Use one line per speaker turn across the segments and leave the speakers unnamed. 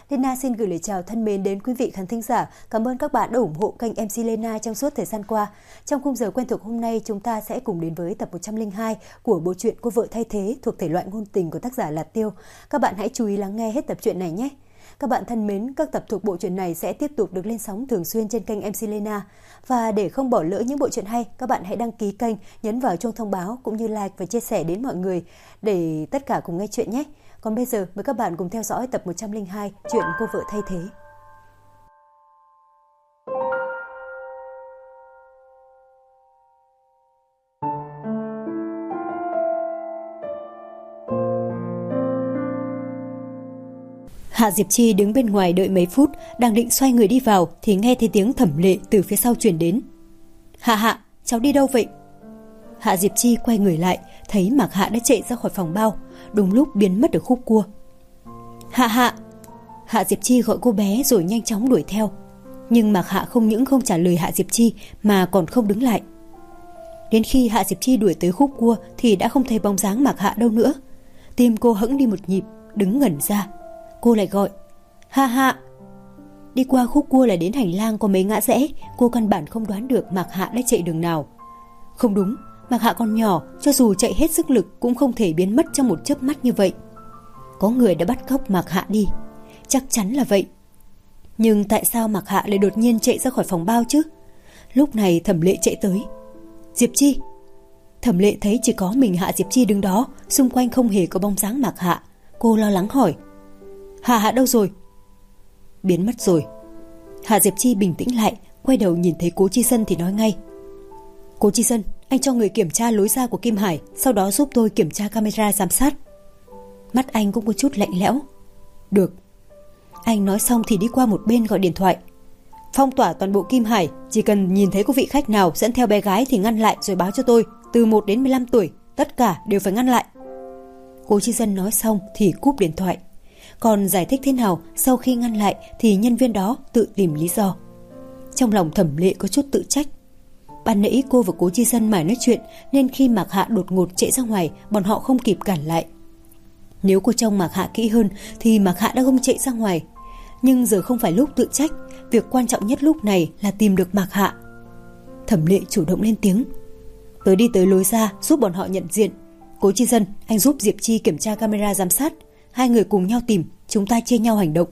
Lena xin gửi lời chào thân mến đến quý vị khán thính giả. Cảm ơn các bạn đã ủng hộ kênh MC Lena trong suốt thời gian qua. Trong khung giờ quen thuộc hôm nay, chúng ta sẽ cùng đến với tập 102 của bộ truyện Cô vợ thay thế thuộc thể loại ngôn tình của tác giả là Tiêu. Các bạn hãy chú ý lắng nghe hết tập truyện này nhé. Các bạn thân mến, các tập thuộc bộ truyện này sẽ tiếp tục được lên sóng thường xuyên trên kênh MC Lena. Và để không bỏ lỡ những bộ truyện hay, các bạn hãy đăng ký kênh, nhấn vào chuông thông báo cũng như like và chia sẻ đến mọi người để tất cả cùng nghe chuyện nhé. Còn bây giờ, mời các bạn cùng theo dõi tập 102 chuyện Cô vợ thay thế. Hạ Diệp Chi đứng bên ngoài đợi mấy phút, đang định xoay người đi vào thì nghe thấy tiếng Thẩm Lệ từ phía sau truyền đến. Hạ, cháu đi đâu vậy? Hạ Diệp Chi quay người lại, thấy Mạc Hạ đã chạy ra khỏi phòng bao, đúng lúc biến mất ở khúc cua. Hạ Diệp Chi gọi cô bé rồi nhanh chóng đuổi theo. Nhưng Mạc Hạ không những không trả lời Hạ Diệp Chi mà còn không đứng lại. Đến khi Hạ Diệp Chi đuổi tới khúc cua thì đã không thấy bóng dáng Mạc Hạ đâu nữa. Tim cô hững đi một nhịp, đứng ngẩn ra. Cô lại gọi Hạ. Đi qua khúc cua là đến hành lang có mấy ngã rẽ, cô căn bản không đoán được Mạc Hạ đã chạy đường nào. Không đúng, Mạc Hạ còn nhỏ, cho dù chạy hết sức lực cũng không thể biến mất trong một chớp mắt như vậy. Có người đã bắt cóc Mạc Hạ đi, chắc chắn là vậy. Nhưng tại sao Mạc Hạ lại đột nhiên chạy ra khỏi phòng bao chứ? Lúc này Thẩm Lệ chạy tới. Diệp Chi. Thẩm Lệ thấy chỉ có mình Hạ Diệp Chi đứng đó, xung quanh không hề có bóng dáng Mạc Hạ. Cô lo lắng hỏi, Hạ đâu rồi? Biến mất rồi. Hạ Diệp Chi bình tĩnh lại, quay đầu nhìn thấy Cố Chi Sân thì nói ngay, Cố Chi Sân, anh cho người kiểm tra lối ra của Kim Hải, sau đó giúp tôi kiểm tra camera giám sát. Mắt anh cũng có chút lạnh lẽo. Được. Anh nói xong thì đi qua một bên gọi điện thoại. Phong tỏa toàn bộ Kim Hải, chỉ cần nhìn thấy có vị khách nào dẫn theo bé gái thì ngăn lại rồi báo cho tôi, từ 1 đến 15 tuổi, tất cả đều phải ngăn lại. Cố Chi Dân nói xong thì cúp điện thoại. Còn giải thích thế nào sau khi ngăn lại thì nhân viên đó tự tìm lý do. Trong lòng Thẩm Lệ có chút tự trách. Ban nãy cô và Cố Chi Dân mải nói chuyện nên khi Mạc Hạ đột ngột chạy ra ngoài, bọn họ không kịp cản lại. Nếu cô trông Mạc Hạ kỹ hơn thì Mạc Hạ đã không chạy ra ngoài. Nhưng giờ không phải lúc tự trách, việc quan trọng nhất lúc này là tìm được Mạc Hạ. Thẩm Lệ chủ động lên tiếng. Tớ đi tới lối ra giúp bọn họ nhận diện. Cố Chi Dân, anh giúp Diệp Chi kiểm tra camera giám sát. Hai người cùng nhau tìm, chúng ta chia nhau hành động.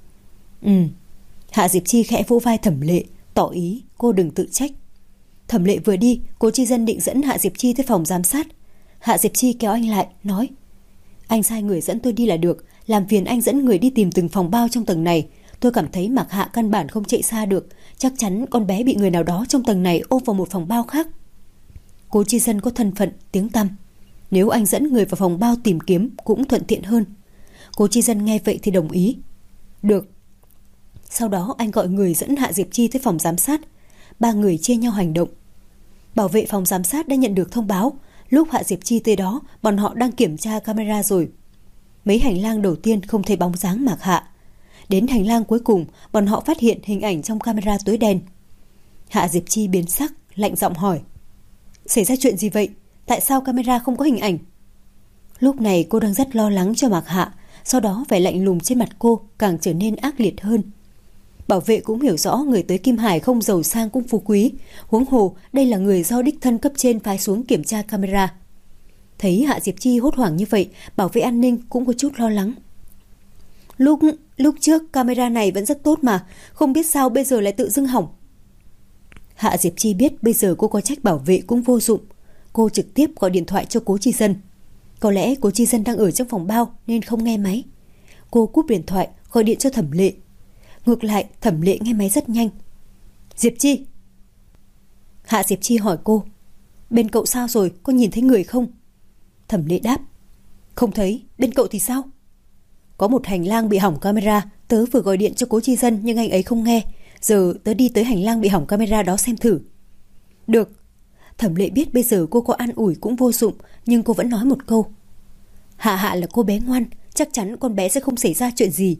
Hạ Diệp Chi khẽ vỗ vai Thẩm Lệ, tỏ ý cô đừng tự trách. Thẩm Lệ vừa đi, Cố Chi Dân định dẫn Hạ Diệp Chi tới phòng giám sát. Hạ Diệp Chi kéo anh lại, nói, anh sai người dẫn tôi đi là được, làm phiền anh dẫn người đi tìm từng phòng bao trong tầng này. Tôi cảm thấy Mạc Hạ căn bản không chạy xa được, chắc chắn con bé bị người nào đó trong tầng này ôm vào một phòng bao khác. Cố Chi Dân có thân phận, tiếng tăm, nếu anh dẫn người vào phòng bao tìm kiếm cũng thuận tiện hơn. Cố Chi Dân nghe vậy thì đồng ý. Được. Sau đó anh gọi người dẫn Hạ Diệp Chi tới phòng giám sát. Ba người chia nhau hành động. Bảo vệ phòng giám sát đã nhận được thông báo, lúc Hạ Diệp Chi tới đó, bọn họ đang kiểm tra camera rồi. Mấy hành lang đầu tiên không thấy bóng dáng Mạc Hạ. Đến hành lang cuối cùng, bọn họ phát hiện hình ảnh trong camera tối đen. Hạ Diệp Chi biến sắc, lạnh giọng hỏi, xảy ra chuyện gì vậy? Tại sao camera không có hình ảnh? Lúc này cô đang rất lo lắng cho Mạc Hạ, sau đó vẻ lạnh lùng trên mặt cô càng trở nên ác liệt hơn. Bảo vệ cũng hiểu rõ người tới Kim Hải không giàu sang cũng phú quý, huống hồ đây là người do đích thân cấp trên phái xuống kiểm tra camera. Thấy Hạ Diệp Chi hốt hoảng như vậy, bảo vệ an ninh cũng có chút lo lắng. Lúc trước camera này vẫn rất tốt mà, không biết sao bây giờ lại tự dưng hỏng. Hạ Diệp Chi biết bây giờ cô có trách bảo vệ cũng vô dụng. Cô trực tiếp gọi điện thoại cho Cố Chi Dân. Có lẽ Cố Chi Dân đang ở trong phòng bao nên không nghe máy. Cô cúp điện thoại, gọi điện cho Thẩm Lệ. Ngược lại, Thẩm Lệ nghe máy rất nhanh. Diệp Chi. Hạ Diệp Chi hỏi cô, bên cậu sao rồi, có nhìn thấy người không? Thẩm Lệ đáp, không thấy, bên cậu thì sao? Có một hành lang bị hỏng camera, tớ vừa gọi điện cho Cố Chi Dân nhưng anh ấy không nghe. Giờ tớ đi tới hành lang bị hỏng camera đó xem thử. Được. Thẩm Lệ biết bây giờ cô có an ủi cũng vô dụng, nhưng cô vẫn nói một câu. Hạ là cô bé ngoan, chắc chắn con bé sẽ không xảy ra chuyện gì.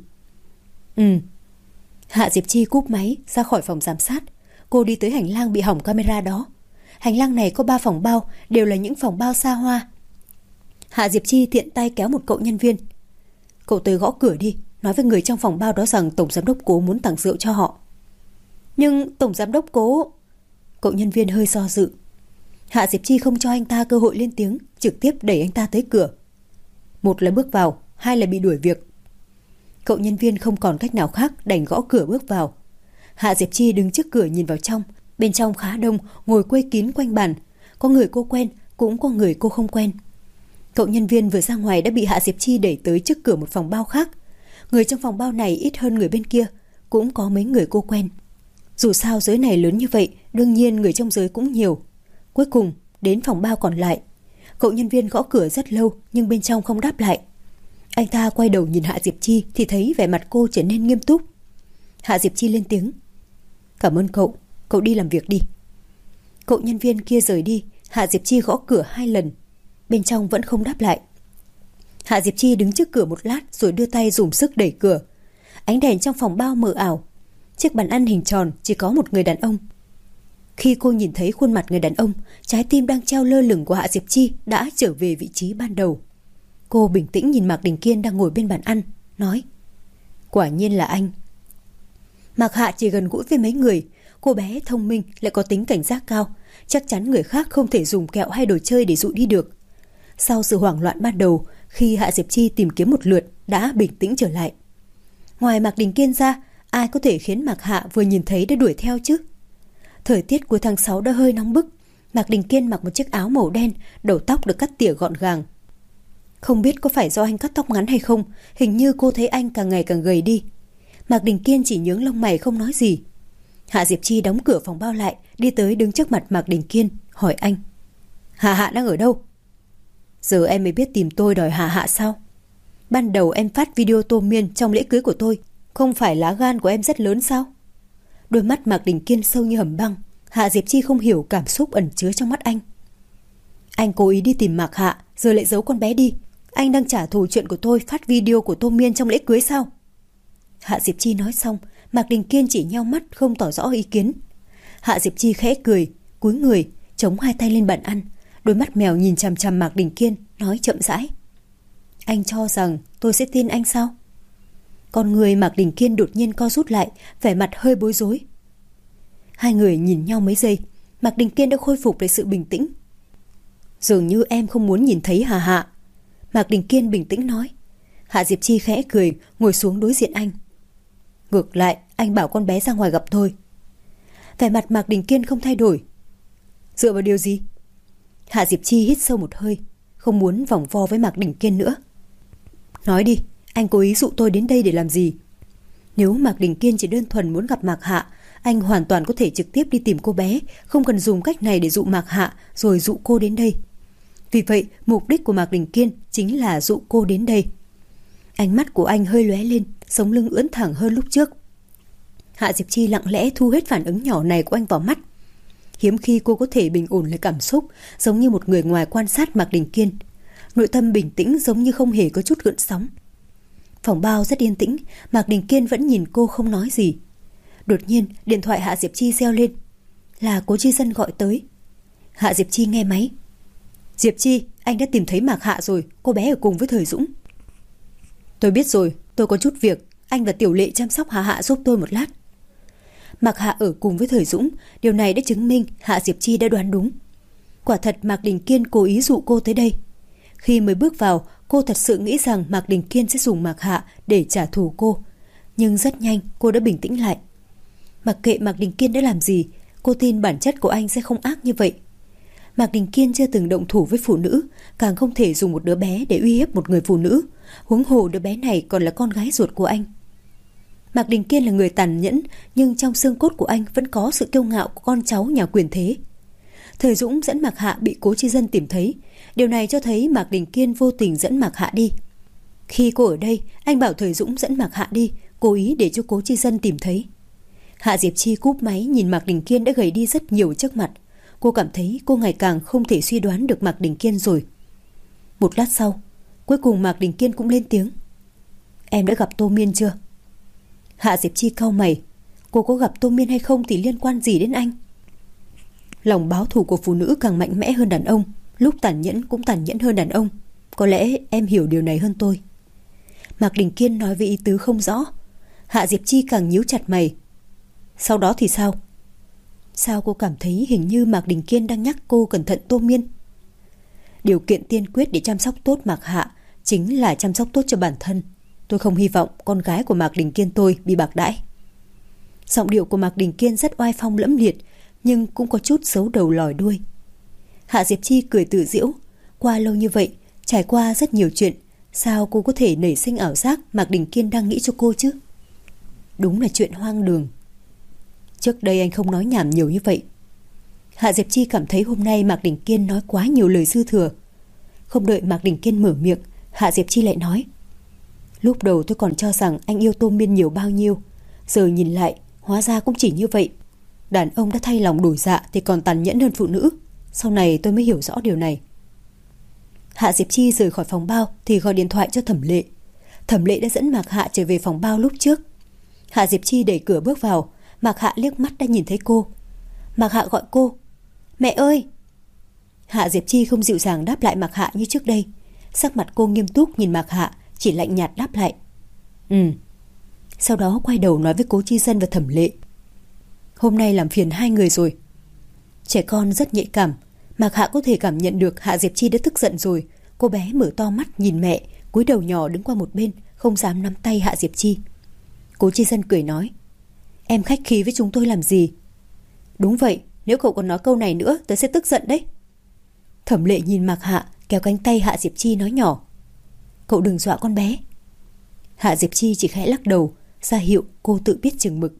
Hạ Diệp Chi cúp máy ra khỏi phòng giám sát. Cô đi tới hành lang bị hỏng camera đó. Hành lang này có 3 phòng bao, đều là những phòng bao xa hoa. Hạ Diệp Chi tiện tay kéo một cậu nhân viên. Cậu tới gõ cửa đi, nói với người trong phòng bao đó rằng Tổng Giám đốc Cố muốn tặng rượu cho họ. Nhưng Tổng Giám đốc Cố... Cậu nhân viên hơi do dự. Hạ Diệp Chi không cho anh ta cơ hội lên tiếng, trực tiếp đẩy anh ta tới cửa. Một là bước vào, hai là bị đuổi việc. Cậu nhân viên không còn cách nào khác, đành gõ cửa bước vào. Hạ Diệp Chi đứng trước cửa nhìn vào trong. Bên trong khá đông, ngồi quây kín quanh bàn. Có người cô quen, cũng có người cô không quen. Cậu nhân viên vừa ra ngoài đã bị Hạ Diệp Chi đẩy tới trước cửa một phòng bao khác. Người trong phòng bao này ít hơn người bên kia, cũng có mấy người cô quen. Dù sao giới này lớn như vậy, đương nhiên người trong giới cũng nhiều. Cuối cùng, đến phòng bao còn lại. Cậu nhân viên gõ cửa rất lâu nhưng bên trong không đáp lại. Anh ta quay đầu nhìn Hạ Diệp Chi thì thấy vẻ mặt cô trở nên nghiêm túc. Hạ Diệp Chi lên tiếng. Cảm ơn cậu, cậu đi làm việc đi. Cậu nhân viên kia rời đi. Hạ Diệp Chi gõ cửa 2 lần. Bên trong vẫn không đáp lại. Hạ Diệp Chi đứng trước cửa một lát rồi đưa tay dùng sức đẩy cửa. Ánh đèn trong phòng bao mờ ảo. Chiếc bàn ăn hình tròn chỉ có một người đàn ông. Khi cô nhìn thấy khuôn mặt người đàn ông, trái tim đang treo lơ lửng của Hạ Diệp Chi đã trở về vị trí ban đầu. Cô bình tĩnh nhìn Mạc Đình Kiên đang ngồi bên bàn ăn, nói: Quả nhiên là anh. Mạc Hạ chỉ gần gũi với mấy người. Cô bé thông minh lại có tính cảnh giác cao, chắc chắn người khác không thể dùng kẹo hay đồ chơi để dụ đi được. Sau sự hoảng loạn ban đầu, khi Hạ Diệp Chi tìm kiếm một lượt đã bình tĩnh trở lại. Ngoài Mạc Đình Kiên ra, ai có thể khiến Mạc Hạ vừa nhìn thấy đã đuổi theo chứ? Thời tiết cuối tháng 6 đã hơi nóng bức. Mạc Đình Kiên mặc một chiếc áo màu đen, đầu tóc được cắt tỉa gọn gàng. Không biết có phải do anh cắt tóc ngắn hay không, hình như cô thấy anh càng ngày càng gầy đi. Mạc Đình Kiên chỉ nhướng lông mày không nói gì. Hạ Diệp Chi đóng cửa phòng bao lại, đi tới đứng trước mặt Mạc Đình Kiên, hỏi anh: Hạ Hạ đang ở đâu? Giờ em mới biết tìm tôi đòi Hạ Hạ sao? Ban đầu em phát video tô miên trong lễ cưới của tôi, không phải lá gan của em rất lớn sao? Đôi mắt Mạc Đình Kiên sâu như hầm băng. Hạ Diệp Chi không hiểu cảm xúc ẩn chứa trong mắt anh. Anh cố ý đi tìm Mạc Hạ, giờ lại giấu con bé đi. Anh đang trả thù chuyện của tôi phát video của tô miên trong lễ cưới sao? Hạ Diệp Chi nói xong, Mạc Đình Kiên chỉ nheo mắt không tỏ rõ ý kiến. Hạ Diệp Chi khẽ cười, cúi người, chống 2 tay lên bàn ăn, đôi mắt mèo nhìn chằm chằm Mạc Đình Kiên, nói chậm rãi: Anh cho rằng tôi sẽ tin anh sao? Con người Mạc Đình Kiên đột nhiên co rút lại, vẻ mặt hơi bối rối. Hai người nhìn nhau mấy giây, Mạc Đình Kiên đã khôi phục lại sự bình tĩnh. Dường như em không muốn nhìn thấy Hạ Hạ. Mạc Đình Kiên bình tĩnh nói. Hạ Diệp Chi khẽ cười, ngồi xuống đối diện anh. Ngược lại, anh bảo con bé ra ngoài gặp tôi. Vẻ mặt Mạc Đình Kiên không thay đổi. Dựa vào điều gì? Hạ Diệp Chi hít sâu một hơi, không muốn vòng vo với Mạc Đình Kiên nữa. Nói đi, anh cố ý dụ tôi đến đây để làm gì? Nếu Mạc Đình Kiên chỉ đơn thuần muốn gặp Mạc Hạ, anh hoàn toàn có thể trực tiếp đi tìm cô bé, không cần dùng cách này để dụ Mạc Hạ rồi dụ cô đến đây. Vì vậy, mục đích của Mạc Đình Kiên chính là dụ cô đến đây. Ánh mắt của anh hơi lóe lên, sống lưng ưỡn thẳng hơn lúc trước. Hạ Diệp Chi lặng lẽ thu hết phản ứng nhỏ này của anh vào mắt. Hiếm khi cô có thể bình ổn lại cảm xúc, giống như một người ngoài quan sát Mạc Đình Kiên. Nội tâm bình tĩnh giống như không hề có chút gợn sóng. Phòng bao rất yên tĩnh, Mạc Đình Kiên vẫn nhìn cô không nói gì. Đột nhiên, điện thoại Hạ Diệp Chi reo lên. Là Cố Chi Dân gọi tới. Hạ Diệp Chi nghe máy. Diệp Chi, anh đã tìm thấy Mạc Hạ rồi, cô bé ở cùng với Thời Dũng. Tôi biết rồi, tôi có chút việc, anh và Tiểu Lệ chăm sóc Hạ Hạ giúp tôi một lát. Mạc Hạ ở cùng với Thời Dũng, điều này đã chứng minh Hạ Diệp Chi đã đoán đúng. Quả thật Mạc Đình Kiên cố ý dụ cô tới đây. Khi mới bước vào, cô thật sự nghĩ rằng Mạc Đình Kiên sẽ dùng Mạc Hạ để trả thù cô. Nhưng rất nhanh cô đã bình tĩnh lại. Mặc kệ Mạc Đình Kiên đã làm gì, cô tin bản chất của anh sẽ không ác như vậy. Mạc Đình Kiên chưa từng động thủ với phụ nữ, càng không thể dùng một đứa bé để uy hiếp một người phụ nữ. Huống hồ đứa bé này còn là con gái ruột của anh. Mạc Đình Kiên là người tàn nhẫn, nhưng trong xương cốt của anh vẫn có sự kiêu ngạo của con cháu nhà quyền thế. Thời Dũng dẫn Mạc Hạ bị Cố Chi Dân tìm thấy. Điều này cho thấy Mạc Đình Kiên vô tình dẫn Mạc Hạ đi. Khi cô ở đây, anh bảo Thời Dũng dẫn Mạc Hạ đi, cố ý để cho Cố Chi Dân tìm thấy. Hạ Diệp Chi cúp máy nhìn Mạc Đình Kiên đã gầy đi rất nhiều trước mặt. Cô cảm thấy cô ngày càng không thể suy đoán được Mạc Đình Kiên rồi. Một lát sau, cuối cùng Mạc Đình Kiên cũng lên tiếng. Em đã gặp Tô Miên chưa? Hạ Diệp Chi cau mày. Cô có gặp Tô Miên hay không thì liên quan gì đến anh? Lòng báo thù của phụ nữ càng mạnh mẽ hơn đàn ông, lúc tàn nhẫn cũng tàn nhẫn hơn đàn ông. Có lẽ em hiểu điều này hơn tôi. Mạc Đình Kiên nói với ý tứ không rõ. Hạ Diệp Chi càng nhíu chặt mày. Sau đó thì sao? Sao cô cảm thấy hình như Mạc Đình Kiên đang nhắc cô cẩn thận Tô Miên? Điều kiện tiên quyết để chăm sóc tốt Mạc Hạ chính là chăm sóc tốt cho bản thân. Tôi không hy vọng con gái của Mạc Đình Kiên tôi bị bạc đãi. Giọng điệu của Mạc Đình Kiên rất oai phong lẫm liệt, nhưng cũng có chút xấu đầu lòi đuôi. Hạ Diệp Chi cười tự giễu. Qua lâu như vậy, trải qua rất nhiều chuyện, sao cô có thể nảy sinh ảo giác Mạc Đình Kiên đang nghĩ cho cô chứ? Đúng là chuyện hoang đường. Trước đây anh không nói nhảm nhiều như vậy. Hạ Diệp Chi cảm thấy hôm nay Mạc Đình Kiên nói quá nhiều lời dư thừa. Không đợi Mạc Đình Kiên mở miệng, Hạ Diệp Chi lại nói: Lúc đầu tôi còn cho rằng anh yêu Tô Miên nhiều bao nhiêu, giờ nhìn lại hóa ra cũng chỉ như vậy. Đàn ông đã thay lòng đổi dạ thì còn tàn nhẫn hơn phụ nữ. Sau này tôi mới hiểu rõ điều này. Hạ Diệp Chi rời khỏi phòng bao thì gọi điện thoại cho Thẩm Lệ. Thẩm Lệ đã dẫn Mạc Hạ trở về phòng bao lúc trước. Hạ Diệp Chi đẩy cửa bước vào. Mạc Hạ liếc mắt đã nhìn thấy cô. Mạc Hạ gọi cô: Mẹ ơi! Hạ Diệp Chi không dịu dàng đáp lại Mạc Hạ như trước đây. Sắc mặt cô nghiêm túc nhìn Mạc Hạ, chỉ lạnh nhạt đáp lại: Sau đó quay đầu nói với Cố Chi Dân và Thẩm Lệ: Hôm nay làm phiền hai người rồi. Trẻ con rất nhạy cảm. Mạc Hạ có thể cảm nhận được Hạ Diệp Chi đã tức giận rồi. Cô bé mở to mắt nhìn mẹ, cúi đầu nhỏ đứng qua một bên, không dám nắm tay Hạ Diệp Chi. Cố Chi Dân cười nói: Em khách khí với chúng tôi làm gì? Đúng vậy, nếu cậu còn nói câu này nữa tớ sẽ tức giận đấy. Thẩm Lệ nhìn Mạc Hạ, kéo cánh tay Hạ Diệp Chi nói nhỏ: Cậu đừng dọa con bé. Hạ Diệp Chi chỉ khẽ lắc đầu, ra hiệu cô tự biết chừng mực.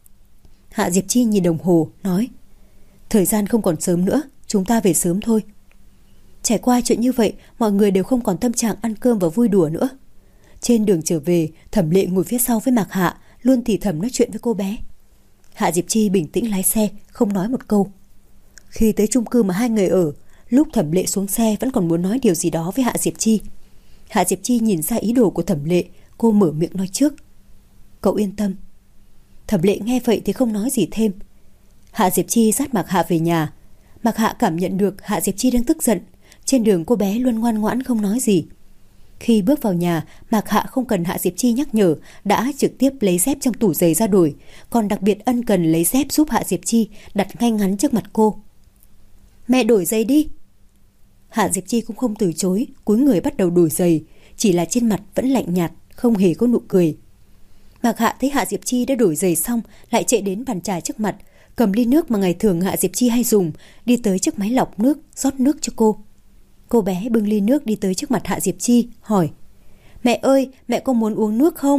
Hạ Diệp Chi nhìn đồng hồ, nói: Thời gian không còn sớm nữa, chúng ta về sớm thôi. Trải qua chuyện như vậy, mọi người đều không còn tâm trạng ăn cơm và vui đùa nữa. Trên đường trở về, Thẩm Lệ ngồi phía sau với Mạc Hạ, luôn thì thầm nói chuyện với cô bé. Hạ Diệp Chi bình tĩnh lái xe, không nói một câu. Khi tới chung cư mà hai người ở, lúc Thẩm Lệ xuống xe vẫn còn muốn nói điều gì đó với Hạ Diệp Chi. Hạ Diệp Chi nhìn ra ý đồ của Thẩm Lệ, cô mở miệng nói trước: Cậu yên tâm. Thẩm Lệ nghe vậy thì không nói gì thêm. Hạ Diệp Chi dắt Mạc Hạ về nhà. Mạc Hạ cảm nhận được Hạ Diệp Chi đang tức giận. Trên đường cô bé luôn ngoan ngoãn không nói gì. Khi bước vào nhà, Mạc Hạ không cần Hạ Diệp Chi nhắc nhở, đã trực tiếp lấy dép trong tủ giày ra đổi, còn đặc biệt ân cần lấy dép giúp Hạ Diệp Chi đặt ngay ngắn trước mặt cô. Mẹ đổi giày đi. Hạ Diệp Chi cũng không từ chối, cúi người bắt đầu đổi giày, chỉ là trên mặt vẫn lạnh nhạt, không hề có nụ cười. Mạc Hạ thấy Hạ Diệp Chi đã đổi giày xong, lại chạy đến bàn trà trước mặt, cầm ly nước mà ngày thường Hạ Diệp Chi hay dùng, đi tới chiếc máy lọc nước, rót nước cho cô. Cô bé bưng ly nước đi tới trước mặt Hạ Diệp Chi, hỏi: Mẹ ơi, mẹ có muốn uống nước không?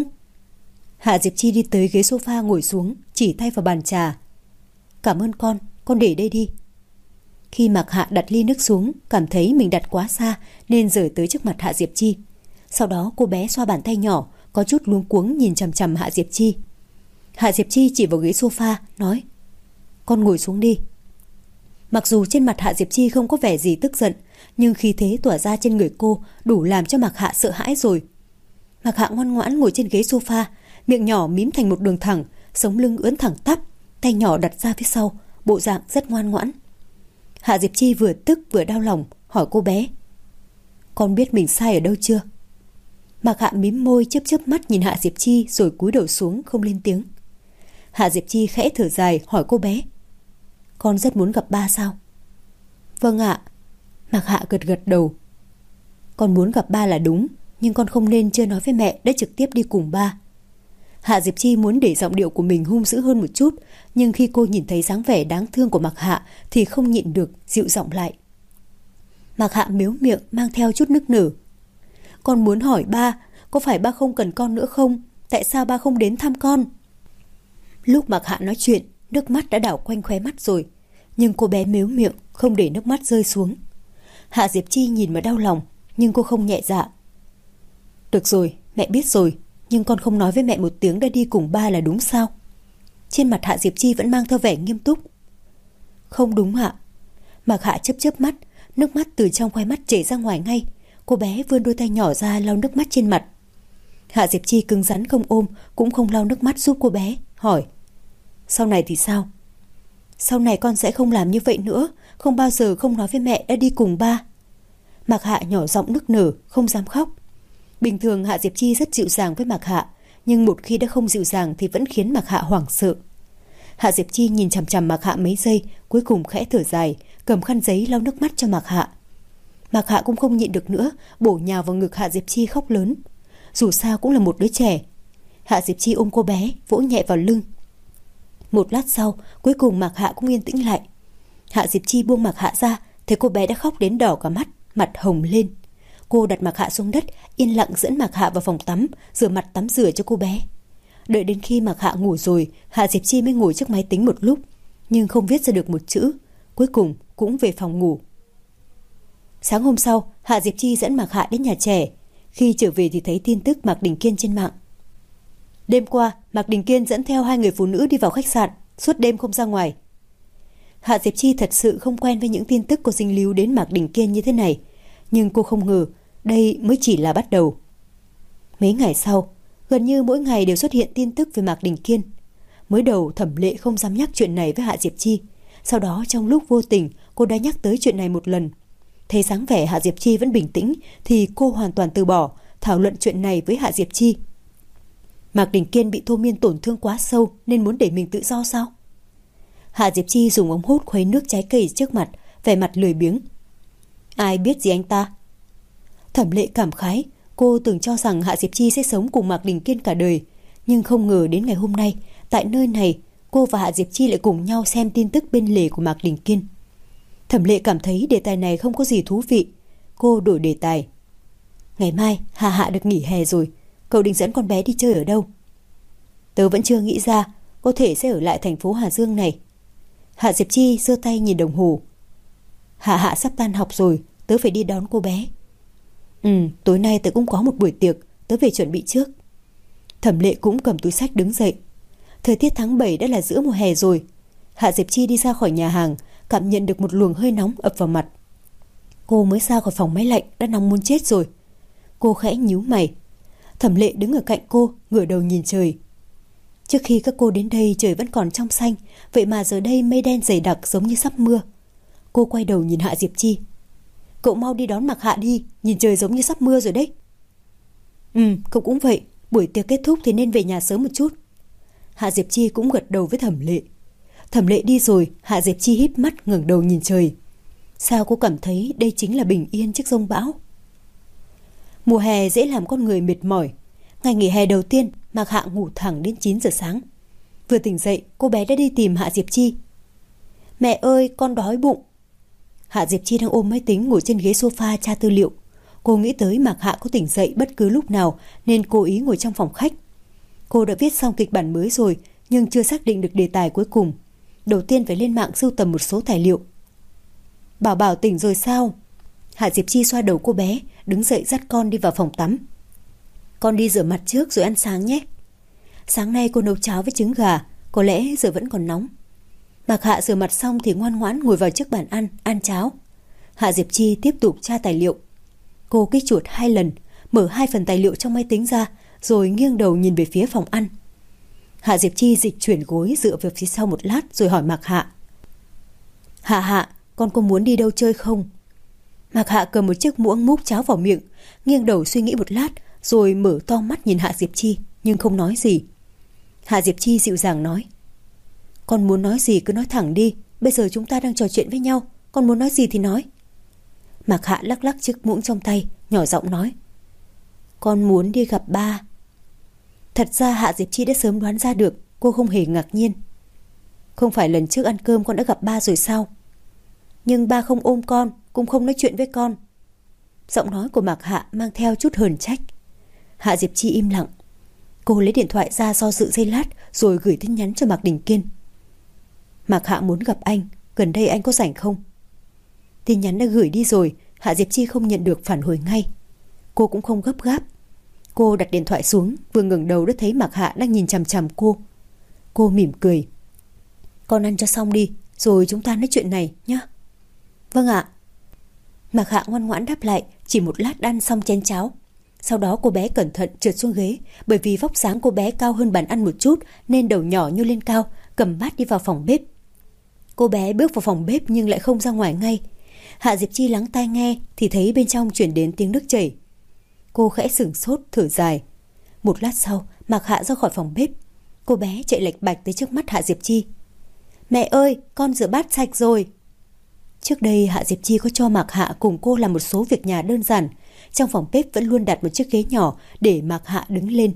Hạ Diệp Chi đi tới ghế sofa ngồi xuống, chỉ tay vào bàn trà. Cảm ơn con để đây đi. Khi Mạc Hạ đặt ly nước xuống, cảm thấy mình đặt quá xa nên rời tới trước mặt Hạ Diệp Chi. Sau đó cô bé xoa bàn tay nhỏ, có chút luống cuống nhìn chằm chằm Hạ Diệp Chi. Hạ Diệp Chi chỉ vào ghế sofa, nói: Con ngồi xuống đi. Mặc dù trên mặt Hạ Diệp Chi không có vẻ gì tức giận, nhưng khí thế tỏa ra trên người cô đủ làm cho Mạc Hạ sợ hãi rồi. Mạc Hạ ngoan ngoãn ngồi trên ghế sofa, miệng nhỏ mím thành một đường thẳng, sống lưng ưỡn thẳng tắp, tay nhỏ đặt ra phía sau, bộ dạng rất ngoan ngoãn. Hạ Diệp Chi vừa tức vừa đau lòng, hỏi cô bé: Con biết mình sai ở đâu chưa? Mạc Hạ mím môi, chớp chớp mắt nhìn Hạ Diệp Chi rồi cúi đầu xuống không lên tiếng. Hạ Diệp Chi khẽ thở dài hỏi cô bé: Con rất muốn gặp ba sao? Vâng ạ. Mạc Hạ gật gật đầu. Con muốn gặp ba là đúng, nhưng con không nên chưa nói với mẹ đã trực tiếp đi cùng ba. Hạ Diệp Chi muốn để giọng điệu của mình hung dữ hơn một chút, nhưng khi cô nhìn thấy dáng vẻ đáng thương của Mạc Hạ thì không nhịn được dịu giọng lại. Mạc Hạ mếu miệng mang theo chút nức nở. Con muốn hỏi ba, có phải ba không cần con nữa không? Tại sao ba không đến thăm con? Lúc Mạc Hạ nói chuyện, nước mắt đã đảo quanh khóe mắt rồi, nhưng cô bé mếu miệng không để nước mắt rơi xuống. Hạ Diệp Chi nhìn mà đau lòng, nhưng cô không nhẹ dạ. Được rồi, mẹ biết rồi, nhưng con không nói với mẹ một tiếng đã đi cùng ba là đúng sao? Trên mặt Hạ Diệp Chi vẫn mang theo vẻ nghiêm túc. Không đúng ạ. Mạc Hạ chớp chớp mắt, nước mắt từ trong khóe mắt chảy ra ngoài ngay. Cô bé vươn đôi tay nhỏ ra lau nước mắt trên mặt. Hạ Diệp Chi cứng rắn không ôm, cũng không lau nước mắt giúp cô bé, hỏi: Sau này thì sao? Sau này con sẽ không làm như vậy nữa, không bao giờ không nói với mẹ đã đi cùng ba. Mạc Hạ nhỏ giọng nức nở, không dám khóc. Bình thường Hạ Diệp Chi rất dịu dàng với Mạc Hạ, nhưng một khi đã không dịu dàng thì vẫn khiến Mạc Hạ hoảng sợ. Hạ Diệp Chi nhìn chằm chằm Mạc Hạ mấy giây, cuối cùng khẽ thở dài, cầm khăn giấy lau nước mắt cho Mạc Hạ. Mạc Hạ cũng không nhịn được nữa, bổ nhào vào ngực Hạ Diệp Chi khóc lớn. Dù sao cũng là một đứa trẻ. Hạ Diệp Chi ôm cô bé, vỗ nhẹ vào lưng. Một lát sau, cuối cùng Mạc Hạ cũng yên tĩnh lại. Hạ Diệp Chi buông Mạc Hạ ra, thấy cô bé đã khóc đến đỏ cả mắt, mặt hồng lên. Cô đặt Mạc Hạ xuống đất, yên lặng dẫn Mạc Hạ vào phòng tắm, rửa mặt tắm rửa cho cô bé. Đợi đến khi Mạc Hạ ngủ rồi, Hạ Diệp Chi mới ngồi trước máy tính một lúc, nhưng không viết ra được một chữ. Cuối cùng cũng về phòng ngủ. Sáng hôm sau, Hạ Diệp Chi dẫn Mạc Hạ đến nhà trẻ. Khi trở về thì thấy tin tức Mạc Đình Kiên trên mạng. Đêm qua, Mạc Đình Kiên dẫn theo 2 người phụ nữ đi vào khách sạn, suốt đêm không ra ngoài. Hạ Diệp Chi thật sự không quen với những tin tức có dính líu đến Mạc Đình Kiên như thế này, nhưng cô không ngờ đây mới chỉ là bắt đầu. Mấy ngày sau, gần như mỗi ngày đều xuất hiện tin tức về Mạc Đình Kiên. Mới đầu Thẩm Lệ không dám nhắc chuyện này với Hạ Diệp Chi, sau đó trong lúc vô tình cô đã nhắc tới chuyện này một lần. Thấy dáng vẻ Hạ Diệp Chi vẫn bình tĩnh thì cô hoàn toàn từ bỏ thảo luận chuyện này với Hạ Diệp Chi. Mạc Đình Kiên bị Tô Miên tổn thương quá sâu nên muốn để mình tự do sao? Hạ Diệp Chi dùng ống hút khuấy nước trái cây trước mặt, vẻ mặt lười biếng. Ai biết gì anh ta? Thẩm Lệ cảm khái, cô từng cho rằng Hạ Diệp Chi sẽ sống cùng Mạc Đình Kiên cả đời, nhưng không ngờ đến ngày hôm nay, tại nơi này, cô và Hạ Diệp Chi lại cùng nhau xem tin tức bên lề của Mạc Đình Kiên. Thẩm Lệ cảm thấy đề tài này không có gì thú vị, cô đổi đề tài. Ngày mai Hạ Hạ được nghỉ hè rồi, cậu định dẫn con bé đi chơi ở đâu? Tớ vẫn chưa nghĩ ra, có thể sẽ ở lại thành phố Hà Dương này. Hạ Diệp Chi giơ tay nhìn đồng hồ. Hạ Hạ sắp tan học rồi, tớ phải đi đón cô bé. Tối nay tớ cũng có một buổi tiệc, tớ về chuẩn bị trước. Thẩm Lệ cũng cầm túi xách đứng dậy. Thời tiết tháng 7 đã là giữa mùa hè rồi. Hạ Diệp Chi đi ra khỏi nhà hàng, cảm nhận được một luồng hơi nóng ập vào mặt. Cô mới ra khỏi phòng máy lạnh đã nóng muốn chết rồi. Cô khẽ nhíu mày. Thẩm Lệ đứng ở cạnh cô, ngửa đầu nhìn trời. Trước khi các cô đến đây trời vẫn còn trong xanh, vậy mà giờ đây mây đen dày đặc giống như sắp mưa. Cô quay đầu nhìn Hạ Diệp Chi. Cậu mau đi đón Mạc Hạ đi, nhìn trời giống như sắp mưa rồi đấy. Cậu cũng vậy, buổi tiệc kết thúc thì nên về nhà sớm một chút. Hạ Diệp Chi cũng gật đầu với Thẩm Lệ. Thẩm Lệ đi rồi, Hạ Diệp Chi híp mắt ngẩng đầu nhìn trời. Sao cô cảm thấy đây chính là bình yên trước giông bão? Mùa hè dễ làm con người mệt mỏi. Ngày nghỉ hè đầu tiên, Mạc Hạ ngủ thẳng đến 9 giờ sáng. Vừa tỉnh dậy, cô bé đã đi tìm Hạ Diệp Chi. Mẹ ơi, con đói bụng. Hạ Diệp Chi đang ôm máy tính ngồi trên ghế sofa tra tư liệu. Cô nghĩ tới Mạc Hạ có tỉnh dậy bất cứ lúc nào nên cố ý ngồi trong phòng khách. Cô đã viết xong kịch bản mới rồi nhưng chưa xác định được đề tài cuối cùng. Đầu tiên phải lên mạng sưu tầm một số tài liệu. Bảo Bảo tỉnh rồi sao? Hạ Diệp Chi xoa đầu cô bé, đứng dậy dắt con đi vào phòng tắm. Con đi rửa mặt trước rồi ăn sáng nhé. Sáng nay cô nấu cháo với trứng gà, có lẽ giờ vẫn còn nóng. Mạc Hạ rửa mặt xong thì ngoan ngoãn ngồi vào trước bàn ăn cháo. Hạ Diệp Chi tiếp tục tra tài liệu. Cô kích chuột 2 lần, mở 2 phần tài liệu trong máy tính ra, rồi nghiêng đầu nhìn về phía phòng ăn. Hạ Diệp Chi dịch chuyển gối dựa về phía sau một lát rồi hỏi Mạc Hạ. Hạ Hạ, con có muốn đi đâu chơi không? Mạc Hạ cầm một chiếc muỗng múc cháo vào miệng, nghiêng đầu suy nghĩ một lát, rồi mở to mắt nhìn Hạ Diệp Chi, nhưng không nói gì. Hạ Diệp Chi dịu dàng nói. Con muốn nói gì cứ nói thẳng đi, bây giờ chúng ta đang trò chuyện với nhau, con muốn nói gì thì nói. Mạc Hạ lắc lắc chiếc muỗng trong tay, nhỏ giọng nói. Con muốn đi gặp ba. Thật ra Hạ Diệp Chi đã sớm đoán ra được, cô không hề ngạc nhiên. Không phải lần trước ăn cơm con đã gặp ba rồi sao? Nhưng ba không ôm con, cũng không nói chuyện với con. Giọng nói của Mạc Hạ mang theo chút hờn trách. Hạ Diệp Chi im lặng. Cô lấy điện thoại ra do dự giây lát rồi gửi tin nhắn cho Mạc Đình Kiên. Mạc Hạ muốn gặp anh, gần đây anh có rảnh không? Tin nhắn đã gửi đi rồi, Hạ Diệp Chi không nhận được phản hồi ngay. Cô cũng không gấp gáp. Cô đặt điện thoại xuống, vừa ngẩng đầu đã thấy Mạc Hạ đang nhìn chằm chằm cô. Cô mỉm cười. Con ăn cho xong đi, rồi chúng ta nói chuyện này nhé. Vâng ạ. Mạc Hạ ngoan ngoãn đáp lại, chỉ một lát ăn xong chén cháo. Sau đó cô bé cẩn thận trượt xuống ghế, bởi vì vóc dáng cô bé cao hơn bàn ăn một chút nên đầu nhỏ nhô lên cao, cầm bát đi vào phòng bếp. Cô bé bước vào phòng bếp nhưng lại không ra ngoài ngay. Hạ Diệp Chi lắng tai nghe thì thấy bên trong chuyển đến tiếng nước chảy. Cô khẽ sửng sốt thở dài. Một lát sau, Mạc Hạ ra khỏi phòng bếp. Cô bé chạy lạch bạch tới trước mắt Hạ Diệp Chi. Mẹ ơi, con rửa bát sạch rồi. Trước đây Hạ Diệp Chi có cho Mạc Hạ cùng cô làm một số việc nhà đơn giản. Trong phòng bếp vẫn luôn đặt một chiếc ghế nhỏ để Mạc Hạ đứng lên.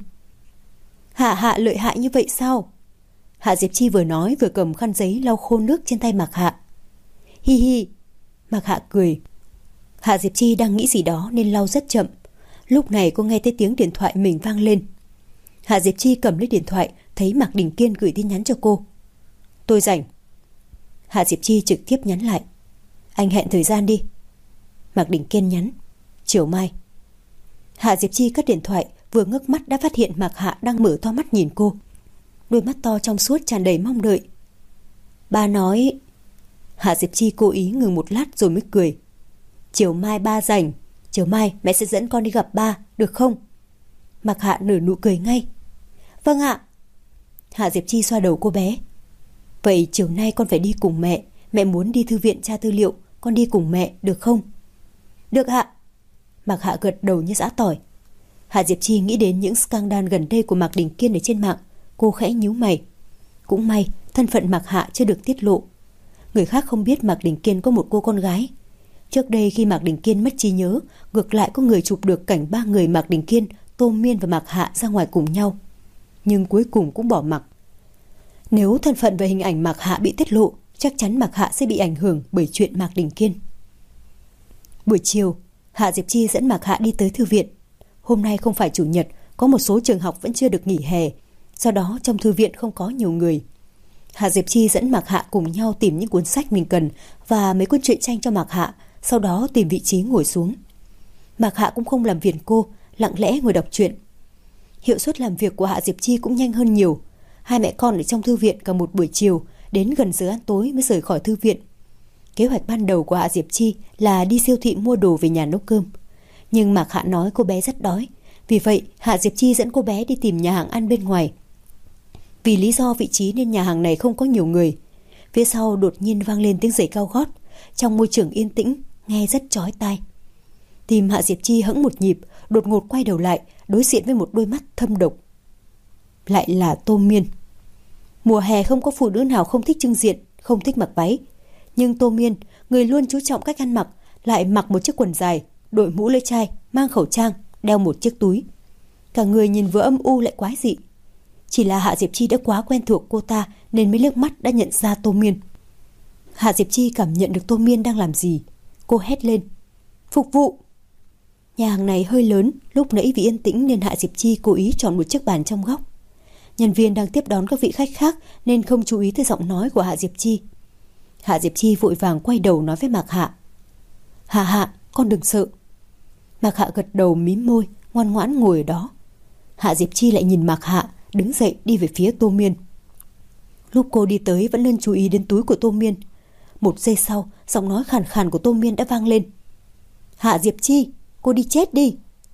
Hạ lợi hại như vậy sao? Hạ Diệp Chi vừa nói vừa cầm khăn giấy lau khô nước trên tay Mạc Hạ. Hi hi. Mạc Hạ cười. Hạ Diệp Chi đang nghĩ gì đó nên lau rất chậm. Lúc này cô nghe thấy tiếng điện thoại mình vang lên. Hạ Diệp Chi cầm lấy điện thoại, thấy Mạc Đình Kiên gửi tin nhắn cho cô. Tôi rảnh. Hạ Diệp Chi trực tiếp nhắn lại. Anh hẹn thời gian đi. Mạc Đình Kiên nhắn. Chiều mai. Hạ Diệp Chi cất điện thoại, vừa ngước mắt đã phát hiện Mạc Hạ đang mở to mắt nhìn cô. Đôi mắt to trong suốt tràn đầy mong đợi. Ba nói... Hạ Diệp Chi cố ý ngừng một lát rồi mới cười. Chiều mai ba rảnh. Chiều mai mẹ sẽ dẫn con đi gặp ba, được không? Mạc Hạ nở nụ cười ngay. Vâng ạ. Hạ Diệp Chi xoa đầu cô bé. Vậy chiều nay con phải đi cùng mẹ. Mẹ muốn đi thư viện tra tư liệu. Con đi cùng mẹ, được không? Được ạ. Mạc Hạ gật đầu như giã tỏi. Hạ Diệp Chi nghĩ đến những scandal gần đây của Mạc Đình Kiên ở trên mạng. Cô khẽ nhíu mày. Cũng may thân phận Mạc Hạ chưa được tiết lộ. Người khác không biết Mạc Đình Kiên có một cô con gái. Trước đây khi Mạc Đình Kiên mất trí nhớ, ngược lại có người chụp được cảnh ba người Mạc Đình Kiên, Tô Miên và Mạc Hạ ra ngoài cùng nhau. Nhưng cuối cùng cũng bỏ mặc. Nếu thân phận và hình ảnh Mạc Hạ bị tiết lộ, chắc chắn Mạc Hạ sẽ bị ảnh hưởng bởi chuyện Mạc Đình Kiên. Buổi chiều, Hạ Diệp Chi dẫn Mạc Hạ đi tới thư viện. Hôm nay không phải chủ nhật, có một số trường học vẫn chưa được nghỉ hè. Do đó trong thư viện không có nhiều người. Hạ Diệp Chi dẫn Mạc Hạ cùng nhau tìm những cuốn sách mình cần và mấy cuốn truyện tranh cho Mạc Hạ, sau đó tìm vị trí ngồi xuống. Mạc Hạ cũng không làm phiền cô, lặng lẽ ngồi đọc truyện. Hiệu suất làm việc của Hạ Diệp Chi cũng nhanh hơn nhiều. Hai mẹ con ở trong thư viện cả một buổi chiều, đến gần giờ ăn tối mới rời khỏi thư viện. Kế hoạch ban đầu của Hạ Diệp Chi là đi siêu thị mua đồ về nhà nấu cơm. Nhưng Mạc Hạ nói cô bé rất đói. Vì vậy Hạ Diệp Chi dẫn cô bé đi tìm nhà hàng ăn bên ngoài. Vì lý do vị trí nên nhà hàng này không có nhiều người. Phía sau đột nhiên vang lên tiếng giày cao gót. Trong môi trường yên tĩnh, nghe rất chói tai. Tim Hạ Diệp Chi hững một nhịp, đột ngột quay đầu lại, đối diện với một đôi mắt thâm độc. Lại là Tô Miên. Mùa hè không có phụ nữ nào không thích trưng diện, không thích mặc váy. Nhưng Tô Miên, người luôn chú trọng cách ăn mặc, lại mặc một chiếc quần dài, đội mũ lưỡi chai, mang khẩu trang, đeo một chiếc túi. Cả người nhìn vừa âm u lại quái dị. Chỉ là Hạ Diệp Chi đã quá quen thuộc cô ta nên mới liếc mắt đã nhận ra Tô Miên. Hạ Diệp Chi cảm nhận được Tô Miên đang làm gì. Cô hét lên. Phục vụ! Nhà hàng này hơi lớn, lúc nãy vì yên tĩnh nên Hạ Diệp Chi cố ý chọn một chiếc bàn trong góc. Nhân viên đang tiếp đón các vị khách khác nên không chú ý tới giọng nói của Hạ Diệp Chi. Hạ Diệp Chi vội vàng quay đầu nói với Mạc Hạ. Hạ, con đừng sợ. Mạc Hạ gật đầu mím môi, ngoan ngoãn ngồi ở đó. Hạ Diệp Chi lại nhìn Mạc Hạ, đứng dậy đi về phía Tô Miên. Lúc cô đi tới vẫn luôn chú ý đến túi của Tô Miên. Một giây sau, giọng nói khàn khàn của Tô Miên đã vang lên. Hạ Diệp Chi, cô đi chết đi.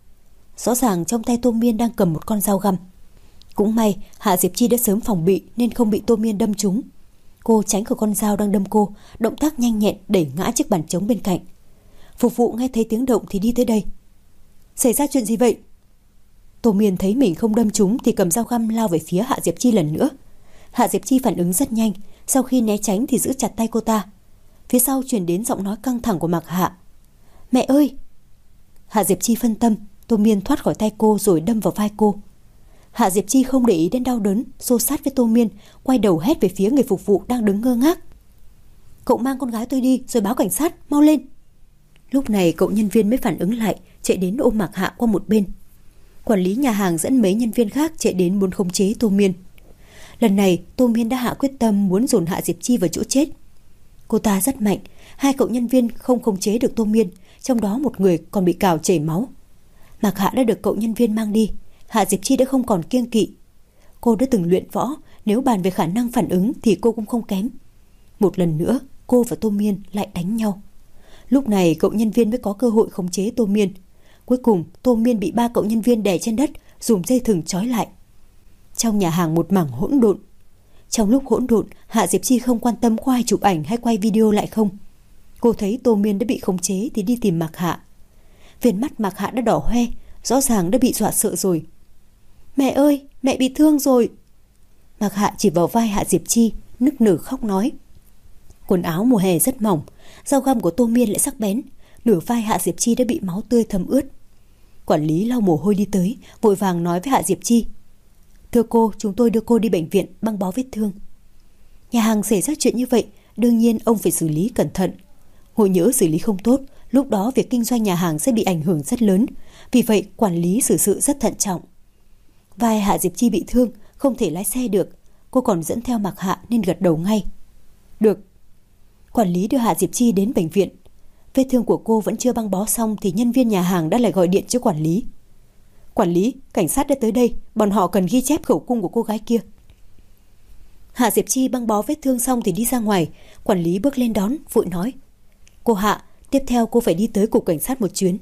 Rõ ràng trong tay Tô Miên đang cầm một con dao găm. Cũng may Hạ Diệp Chi đã sớm phòng bị nên không bị Tô Miên đâm trúng. Cô tránh khỏi con dao đang đâm cô, động tác nhanh nhẹn đẩy ngã chiếc bàn trống bên cạnh. Phục vụ nghe thấy tiếng động thì đi tới đây. Xảy ra chuyện gì vậy? Tô Miên thấy mình không đâm trúng thì cầm dao găm lao về phía Hạ Diệp Chi lần nữa. Hạ Diệp Chi phản ứng rất nhanh, sau khi né tránh thì giữ chặt tay cô ta. Phía sau truyền đến giọng nói căng thẳng của Mạc Hạ. Mẹ ơi! Hạ Diệp Chi phân tâm, Tô Miên thoát khỏi tay cô rồi đâm vào vai cô. Hạ Diệp Chi không để ý đến đau đớn, xô sát với Tô Miên, quay đầu hét về phía người phục vụ đang đứng ngơ ngác. Cậu mang con gái tôi đi rồi báo cảnh sát, mau lên! Lúc này cậu nhân viên mới phản ứng lại, chạy đến ôm Mạc Hạ qua một bên. Quản lý nhà hàng dẫn mấy nhân viên khác chạy đến muốn khống chế Tô Miên. Lần này Tô Miên đã hạ quyết tâm muốn dồn Hạ Diệp Chi vào chỗ chết. Cô ta rất mạnh, hai cậu nhân viên không khống chế được Tô Miên, trong đó một người còn bị cào chảy máu. Mạc Hạ đã được cậu nhân viên mang đi, Hạ Diệp Chi đã không còn kiêng kỵ. Cô đã từng luyện võ, nếu bàn về khả năng phản ứng thì cô cũng không kém. Một lần nữa cô và Tô Miên lại đánh nhau. Lúc này cậu nhân viên mới có cơ hội khống chế Tô Miên. Cuối cùng Tô Miên bị ba cậu nhân viên đè trên đất, dùng dây thừng trói lại. Trong nhà hàng một mảng hỗn độn. Trong lúc hỗn độn, Hạ Diệp Chi không quan tâm có ai chụp ảnh hay quay video lại không. Cô thấy Tô Miên đã bị khống chế thì đi tìm Mạc Hạ. Viền mắt Mạc Hạ đã đỏ hoe, rõ ràng đã bị dọa sợ rồi. Mẹ ơi, mẹ bị thương rồi. Mạc Hạ chỉ vào vai Hạ Diệp Chi, nức nở khóc nói. Quần áo mùa hè rất mỏng, dao găm của Tô Miên lại sắc bén, nửa vai Hạ Diệp Chi đã bị máu tươi thấm ướt. Quản lý lau mồ hôi đi tới, vội vàng nói với Hạ Diệp Chi. Thưa cô, chúng tôi đưa cô đi bệnh viện băng bó vết thương. Nhà hàng xảy ra chuyện như vậy, đương nhiên ông phải xử lý cẩn thận. Hội nhỡ xử lý không tốt, lúc đó việc kinh doanh nhà hàng sẽ bị ảnh hưởng rất lớn. Vì vậy, quản lý xử sự rất thận trọng. Vai Hạ Diệp Chi bị thương, không thể lái xe được. Cô còn dẫn theo Mạc Hạ nên gật đầu ngay. Được. Quản lý đưa Hạ Diệp Chi đến bệnh viện. Vết thương của cô vẫn chưa băng bó xong thì nhân viên nhà hàng đã lại gọi điện cho quản lý. Quản lý, cảnh sát đã tới đây, bọn họ cần ghi chép khẩu cung của cô gái kia. Hạ Diệp Chi băng bó vết thương xong thì đi ra ngoài. Quản lý bước lên đón, vội nói. Cô Hạ, tiếp theo cô phải đi tới cục cảnh sát một chuyến.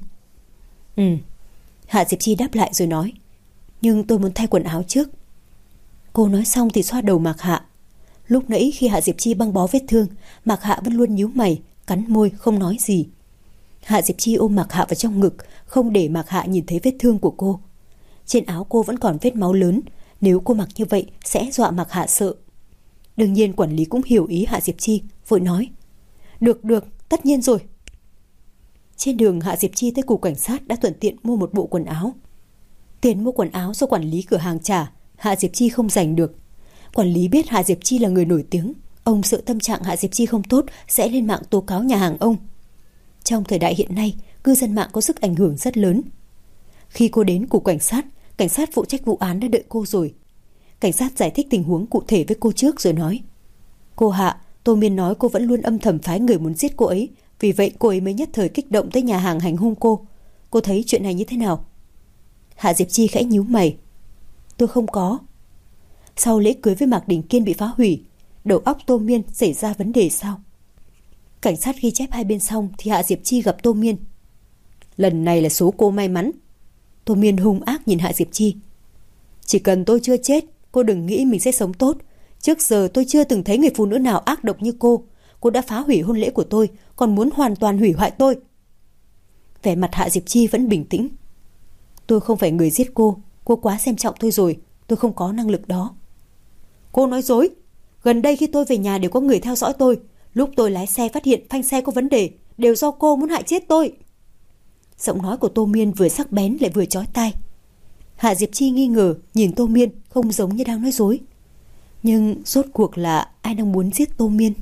Hạ Diệp Chi đáp lại rồi nói. Nhưng tôi muốn thay quần áo trước. Cô nói xong thì xoa đầu Mạc Hạ. Lúc nãy khi Hạ Diệp Chi băng bó vết thương, Mạc Hạ vẫn luôn nhíu mày, cắn môi không nói gì. Hạ Diệp Chi ôm Mạc Hạ vào trong ngực, không để Mạc Hạ nhìn thấy vết thương của cô. Trên áo cô vẫn còn vết máu lớn, nếu cô mặc như vậy sẽ dọa Mạc Hạ sợ. Đương nhiên quản lý cũng hiểu ý Hạ Diệp Chi, vội nói. Được, tất nhiên rồi. Trên đường Hạ Diệp Chi tới cục cảnh sát đã thuận tiện mua một bộ quần áo. Tiền mua quần áo do quản lý cửa hàng trả, Hạ Diệp Chi không giành được. Quản lý biết Hạ Diệp Chi là người nổi tiếng, ông sợ tâm trạng Hạ Diệp Chi không tốt sẽ lên mạng tố cáo nhà hàng ông. Trong thời đại hiện nay, cư dân mạng có sức ảnh hưởng rất lớn. Khi cô đến cục cảnh sát phụ trách vụ án đã đợi cô rồi. Cảnh sát giải thích tình huống cụ thể với cô trước rồi nói. Cô Hạ, Tô Miên nói cô vẫn luôn âm thầm phái người muốn giết cô ấy, vì vậy cô ấy mới nhất thời kích động tới nhà hàng hành hung cô. Cô thấy chuyện này như thế nào? Hạ Diệp Chi khẽ nhíu mày. Tôi không có. Sau lễ cưới với Mạc Đình Kiên bị phá hủy, đầu óc Tô Miên xảy ra vấn đề sao? Cảnh sát ghi chép hai bên xong thì Hạ Diệp Chi gặp Tô Miên. Lần này là số cô may mắn. Tô Miên hung ác nhìn Hạ Diệp Chi. Chỉ cần tôi chưa chết, cô đừng nghĩ mình sẽ sống tốt. Trước giờ tôi chưa từng thấy người phụ nữ nào ác độc như cô. Cô đã phá hủy hôn lễ của tôi, còn muốn hoàn toàn hủy hoại tôi. Vẻ mặt Hạ Diệp Chi vẫn bình tĩnh. Tôi không phải người giết cô quá xem trọng tôi rồi, tôi không có năng lực đó. Cô nói dối. Gần đây khi tôi về nhà đều có người theo dõi tôi. Lúc tôi lái xe phát hiện phanh xe có vấn đề, đều do cô muốn hại chết tôi. Giọng nói của Tô Miên vừa sắc bén lại vừa chói tai. Hạ Diệp Chi nghi ngờ nhìn Tô Miên không giống như đang nói dối. Nhưng rốt cuộc là ai đang muốn giết Tô Miên?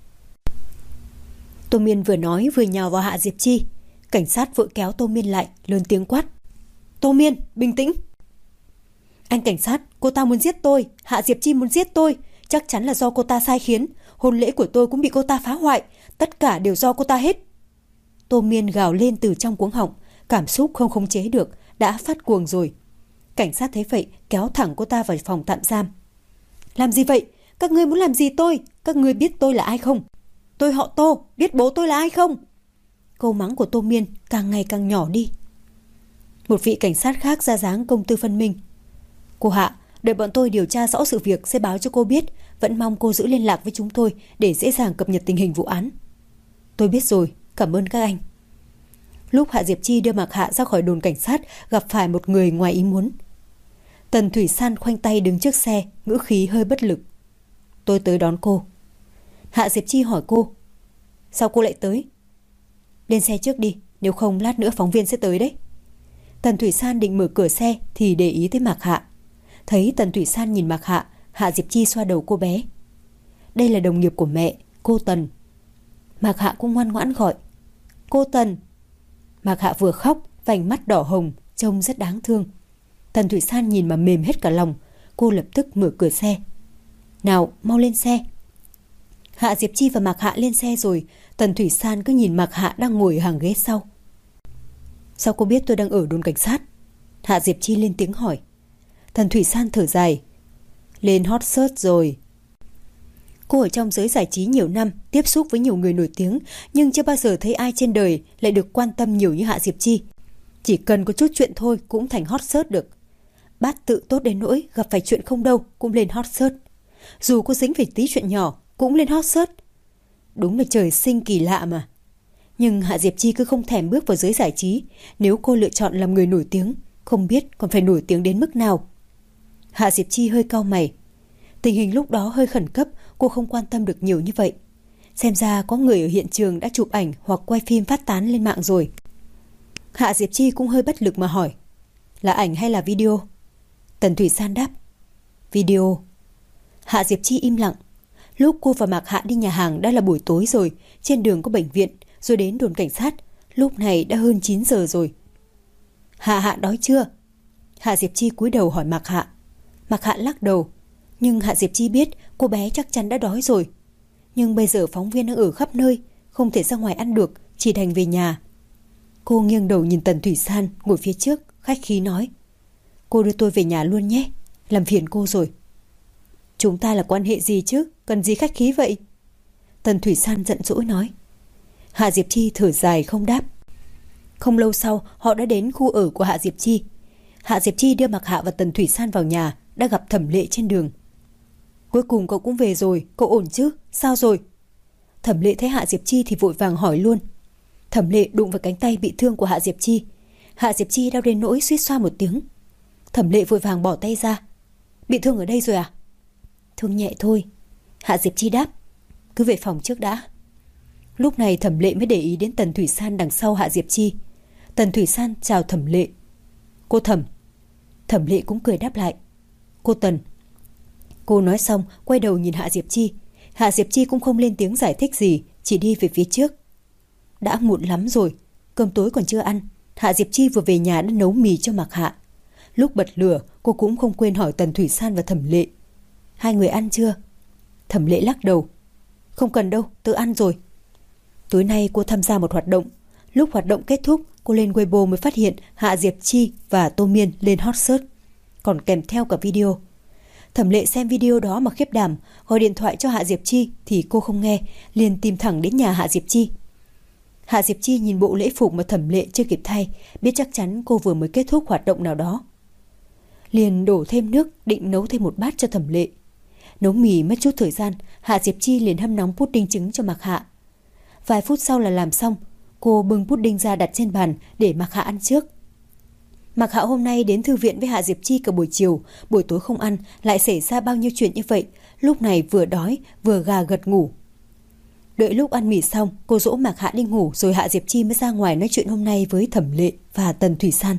Tô Miên vừa nói vừa nhào vào Hạ Diệp Chi. Cảnh sát vội kéo Tô Miên lại, lớn tiếng quát. Tô Miên, bình tĩnh. Anh cảnh sát, cô ta muốn giết tôi, Hạ Diệp Chi muốn giết tôi. Chắc chắn là do cô ta sai khiến. Hôn lễ của tôi cũng bị cô ta phá hoại. Tất cả đều do cô ta hết. Tô Miên gào lên từ trong cuống họng, cảm xúc không khống chế được, đã phát cuồng rồi. Cảnh sát thấy vậy kéo thẳng cô ta vào phòng tạm giam. Làm gì vậy? Các ngươi muốn làm gì tôi? Các ngươi biết tôi là ai không? Tôi họ Tô, biết bố tôi là ai không? Câu mắng của Tô Miên càng ngày càng nhỏ đi. Một vị cảnh sát khác ra dáng công tư phân minh. Cô Hạ, đợi bọn tôi điều tra rõ sự việc sẽ báo cho cô biết. Vẫn mong cô giữ liên lạc với chúng tôi để dễ dàng cập nhật tình hình vụ án. Tôi biết rồi, cảm ơn các anh. Lúc Hạ Diệp Chi đưa Mạc Hạ ra khỏi đồn cảnh sát, gặp phải một người ngoài ý muốn. Tần Thủy San khoanh tay đứng trước xe, ngữ khí hơi bất lực. Tôi tới đón cô. Hạ Diệp Chi hỏi cô. Sao cô lại tới? Lên xe trước đi, nếu không lát nữa phóng viên sẽ tới đấy. Tần Thủy San định mở cửa xe thì để ý tới Mạc Hạ. Thấy Tần Thủy San nhìn Mạc Hạ, Hạ Diệp Chi xoa đầu cô bé. Đây là đồng nghiệp của mẹ, cô Tần. Mạc Hạ cũng ngoan ngoãn gọi. Cô Tần. Mạc Hạ vừa khóc, vành mắt đỏ hồng, trông rất đáng thương. Tần Thủy San nhìn mà mềm hết cả lòng. Cô lập tức mở cửa xe. Nào, mau lên xe. Hạ Diệp Chi và Mạc Hạ lên xe rồi. Tần Thủy San cứ nhìn Mạc Hạ đang ngồi ở hàng ghế sau. Sao cô biết tôi đang ở đồn cảnh sát? Hạ Diệp Chi lên tiếng hỏi. Tần Thủy San thở dài. Lên hot search rồi. Cô ở trong giới giải trí nhiều năm, tiếp xúc với nhiều người nổi tiếng, nhưng chưa bao giờ thấy ai trên đời lại được quan tâm nhiều như Hạ Diệp Chi. Chỉ cần có chút chuyện thôi cũng thành hot search được. Bát tự tốt đến nỗi gặp phải chuyện không đâu cũng lên hot search. Dù có dính phải tí chuyện nhỏ cũng lên hot search. Đúng là trời sinh kỳ lạ mà. Nhưng Hạ Diệp Chi cứ không thèm bước vào giới giải trí. Nếu cô lựa chọn làm người nổi tiếng Không biết còn phải nổi tiếng đến mức nào. Hạ Diệp Chi hơi cau mày. Tình hình lúc đó hơi khẩn cấp, cô không quan tâm được nhiều như vậy. Xem ra có người ở hiện trường đã chụp ảnh hoặc quay phim phát tán lên mạng rồi. Hạ Diệp Chi cũng hơi bất lực mà hỏi, là ảnh hay là video? Tần Thủy San đáp, video. Hạ Diệp Chi im lặng. Lúc cô và Mạc Hạ đi nhà hàng đã là buổi tối rồi, trên đường có bệnh viện, rồi đến đồn cảnh sát. Lúc này đã hơn 9 giờ rồi. Hạ Hạ đói chưa? Hạ Diệp Chi cúi đầu hỏi Mạc Hạ. Mạc Hạ lắc đầu. Nhưng Hạ Diệp Chi biết cô bé chắc chắn đã đói rồi. Nhưng bây giờ phóng viên đang ở khắp nơi, không thể ra ngoài ăn được, chỉ đành về nhà. Cô nghiêng đầu nhìn Tần Thủy San ngồi phía trước, khách khí nói, cô đưa tôi về nhà luôn nhé, làm phiền cô rồi. Chúng ta là quan hệ gì chứ, cần gì khách khí vậy? Tần Thủy San giận dỗi nói. Hạ Diệp Chi thở dài không đáp. Không lâu sau họ đã đến khu ở của Hạ Diệp Chi. Hạ Diệp Chi đưa Mạc Hạ và Tần Thủy San vào nhà, đã gặp Thẩm Lệ trên đường. Cuối cùng cậu cũng về rồi, cậu ổn chứ? Sao rồi? Thẩm Lệ thấy Hạ Diệp Chi thì vội vàng hỏi luôn. Thẩm Lệ đụng vào cánh tay bị thương của Hạ Diệp Chi. Hạ Diệp Chi đau đến nỗi suýt xoa một tiếng. Thẩm Lệ vội vàng bỏ tay ra. Bị thương ở đây rồi à? Thương nhẹ thôi. Hạ Diệp Chi đáp. Cứ về phòng trước đã. Lúc này Thẩm Lệ mới để ý đến Tần Thủy San đằng sau Hạ Diệp Chi. Tần Thủy San chào Thẩm Lệ. Cô Thẩm. Thẩm Lệ cũng cười đáp lại. Cô Tần. Cô nói xong quay đầu nhìn Hạ Diệp Chi. Hạ Diệp Chi cũng không lên tiếng giải thích gì, chỉ đi về phía trước. Đã muộn lắm rồi, cơm tối còn chưa ăn. Hạ Diệp Chi vừa về nhà đã nấu mì cho Mạc Hạ. Lúc bật lửa cô cũng không quên hỏi Tần Thủy San và Thẩm Lệ. Hai người ăn chưa? Thẩm Lệ lắc đầu. Không cần đâu, tự ăn rồi. Tối nay cô tham gia một hoạt động. Lúc hoạt động kết thúc, cô lên Weibo mới phát hiện Hạ Diệp Chi và Tô Miên lên hot search, còn kèm theo cả video. Thẩm Lệ xem video đó mà khiếp đảm, gọi điện thoại cho Hạ Diệp Chi thì cô không nghe, liền tìm thẳng đến nhà Hạ Diệp Chi. Hạ Diệp Chi nhìn bộ lễ phục mà Thẩm Lệ chưa kịp thay, biết chắc chắn cô vừa mới kết thúc hoạt động nào đó. Liền đổ thêm nước, định nấu thêm một bát cho Thẩm Lệ. Nấu mì mất chút thời gian, Hạ Diệp Chi liền hâm nóng pudding trứng cho Mạc Hạ. Vài phút sau là làm xong, cô bưng pudding ra đặt trên bàn để Mạc Hạ ăn trước. Mạc Hạ hôm nay đến thư viện với Hạ Diệp Chi cả buổi chiều, buổi tối không ăn, lại xảy ra bao nhiêu chuyện như vậy, lúc này vừa đói vừa gà gật ngủ. Đợi lúc ăn mì xong, cô dỗ Mạc Hạ đi ngủ rồi Hạ Diệp Chi mới ra ngoài nói chuyện hôm nay với Thẩm Lệ và Tần Thủy San.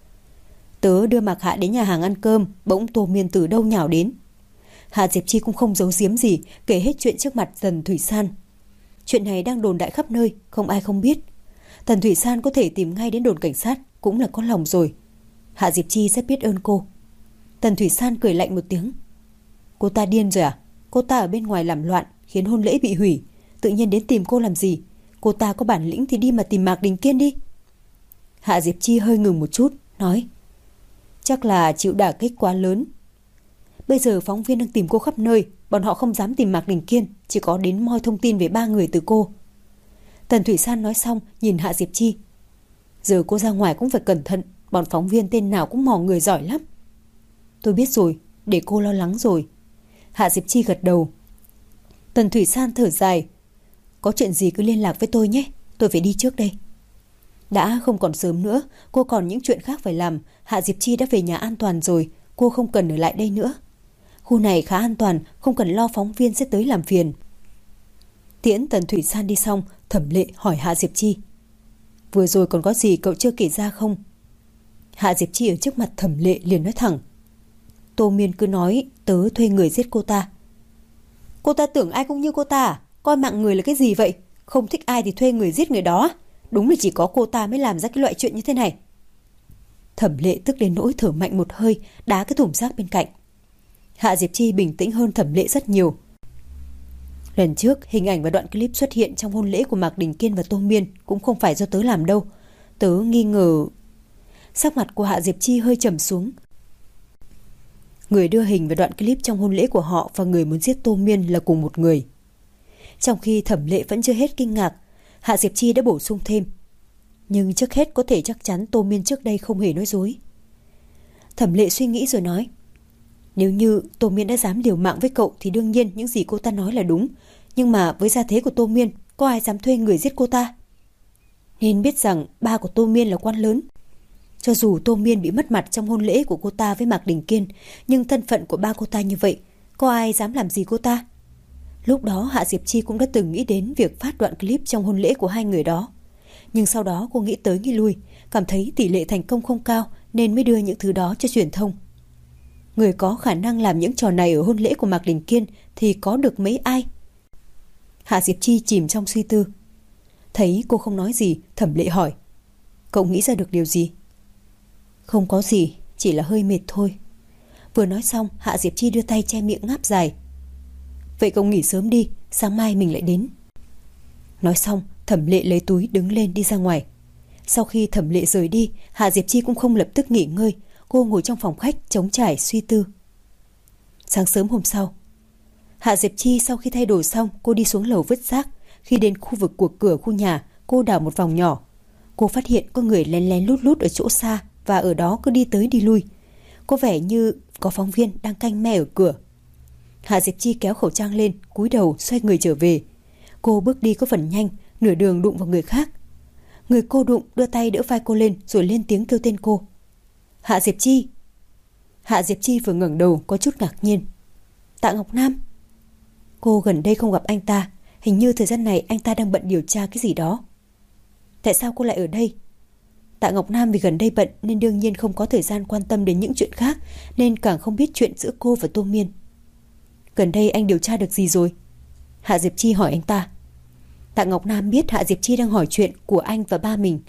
Tớ đưa Mạc Hạ đến nhà hàng ăn cơm, bỗng Tô Miên từ đâu nhào đến. Hạ Diệp Chi cũng không giấu giếm gì, kể hết chuyện trước mặt Tần Thủy San. Chuyện này đang đồn đại khắp nơi, không ai không biết. Tần Thủy San có thể tìm ngay đến đồn cảnh sát cũng là có lòng rồi. Hạ Diệp Chi rất biết ơn cô. Tần Thủy San cười lạnh một tiếng. Cô ta điên rồi à? Cô ta ở bên ngoài làm loạn, khiến hôn lễ bị hủy, tự nhiên đến tìm cô làm gì? Cô ta có bản lĩnh thì đi mà tìm Mạc Đình Kiên đi. Hạ Diệp Chi hơi ngừng một chút, nói. Chắc là chịu đả kích quá lớn. Bây giờ phóng viên đang tìm cô khắp nơi, bọn họ không dám tìm Mạc Đình Kiên, chỉ có đến moi thông tin về 3 người từ cô. Tần Thủy San nói xong nhìn Hạ Diệp Chi. Giờ cô ra ngoài cũng phải cẩn thận, bọn phóng viên tên nào cũng mò người giỏi lắm. Tôi biết rồi, để cô lo lắng rồi. Hạ Diệp Chi gật đầu. Tần Thủy San thở dài. Có chuyện gì cứ liên lạc với tôi nhé, tôi phải đi trước đây. Đã không còn sớm nữa, cô còn những chuyện khác phải làm. Hạ Diệp Chi đã về nhà an toàn rồi, cô không cần ở lại đây nữa. Khu này khá an toàn, không cần lo phóng viên sẽ tới làm phiền. Tiễn Tần Thủy San đi xong, Thẩm Lệ hỏi Hạ Diệp Chi. Vừa rồi còn có gì cậu chưa kể ra không? Hạ Diệp Chi ở trước mặt Thẩm Lệ liền nói thẳng. Tô Miên cứ nói tớ thuê người giết cô ta. Cô ta tưởng ai cũng như cô ta à? Coi mạng người là cái gì vậy? Không thích ai thì thuê người giết người đó. Đúng là chỉ có cô ta mới làm ra cái loại chuyện như thế này. Thẩm Lệ tức đến nỗi thở mạnh một hơi, đá cái thùng rác bên cạnh. Hạ Diệp Chi bình tĩnh hơn Thẩm Lệ rất nhiều. Lần trước hình ảnh và đoạn clip xuất hiện trong hôn lễ của Mạc Đình Kiên và Tô Miên cũng không phải do tớ làm đâu. Tớ nghi ngờ. Sắc mặt của Hạ Diệp Chi hơi trầm xuống. Người đưa hình và đoạn clip trong hôn lễ của họ và người muốn giết Tô Miên là cùng một người. Trong khi Thẩm Lệ vẫn chưa hết kinh ngạc, Hạ Diệp Chi đã bổ sung thêm. Nhưng trước hết có thể chắc chắn Tô Miên trước đây không hề nói dối. Thẩm Lệ suy nghĩ rồi nói. Nếu như Tô Miên đã dám liều mạng với cậu thì đương nhiên những gì cô ta nói là đúng. Nhưng mà với gia thế của Tô Miên, có ai dám thuê người giết cô ta? Nên biết rằng ba của Tô Miên là quan lớn. Cho dù Tô Miên bị mất mặt trong hôn lễ của cô ta với Mạc Đình Kiên, nhưng thân phận của ba cô ta như vậy, có ai dám làm gì cô ta? Lúc đó Hạ Diệp Chi cũng đã từng nghĩ đến việc phát đoạn clip trong hôn lễ của hai người đó. Nhưng sau đó cô nghĩ tới nghĩ lui, cảm thấy tỷ lệ thành công không cao nên mới đưa những thứ đó cho truyền thông. Người có khả năng làm những trò này ở hôn lễ của Mạc Đình Kiên thì có được mấy ai? Hạ Diệp Chi chìm trong suy tư. Thấy cô không nói gì, Thẩm Lệ hỏi: Cậu nghĩ ra được điều gì? Không có gì, chỉ là hơi mệt thôi. Vừa nói xong, Hạ Diệp Chi đưa tay che miệng ngáp dài. Vậy cậu nghỉ sớm đi, sáng mai mình lại đến. Nói xong, Thẩm Lệ lấy túi đứng lên đi ra ngoài. Sau khi Thẩm Lệ rời đi, Hạ Diệp Chi cũng không lập tức nghỉ ngơi. Cô ngồi trong phòng khách trống trải suy tư. Sáng sớm hôm sau, Hạ Diệp Chi sau khi thay đồ xong, cô đi xuống lầu vứt rác. Khi đến khu vực của cửa khu nhà, cô đảo một vòng nhỏ. Cô phát hiện có người lén lén lút lút ở chỗ xa và ở đó cứ đi tới đi lui. Có vẻ như có phóng viên đang canh me ở cửa. Hạ Diệp Chi kéo khẩu trang lên, cúi đầu xoay người trở về. Cô bước đi có phần nhanh, nửa đường đụng vào người khác. Người cô đụng đưa tay đỡ vai cô lên rồi lên tiếng kêu tên cô. Hạ Diệp Chi. Hạ Diệp Chi vừa ngẩng đầu có chút ngạc nhiên. Tạ Ngọc Nam. Cô gần đây không gặp anh ta, hình như thời gian này anh ta đang bận điều tra cái gì đó. Tại sao cô lại ở đây? Tạ Ngọc Nam vì gần đây bận nên đương nhiên không có thời gian quan tâm đến những chuyện khác, nên càng không biết chuyện giữa cô và Tô Miên. Gần đây anh điều tra được gì rồi? Hạ Diệp Chi hỏi anh ta. Tạ Ngọc Nam biết Hạ Diệp Chi đang hỏi chuyện của anh và ba mình.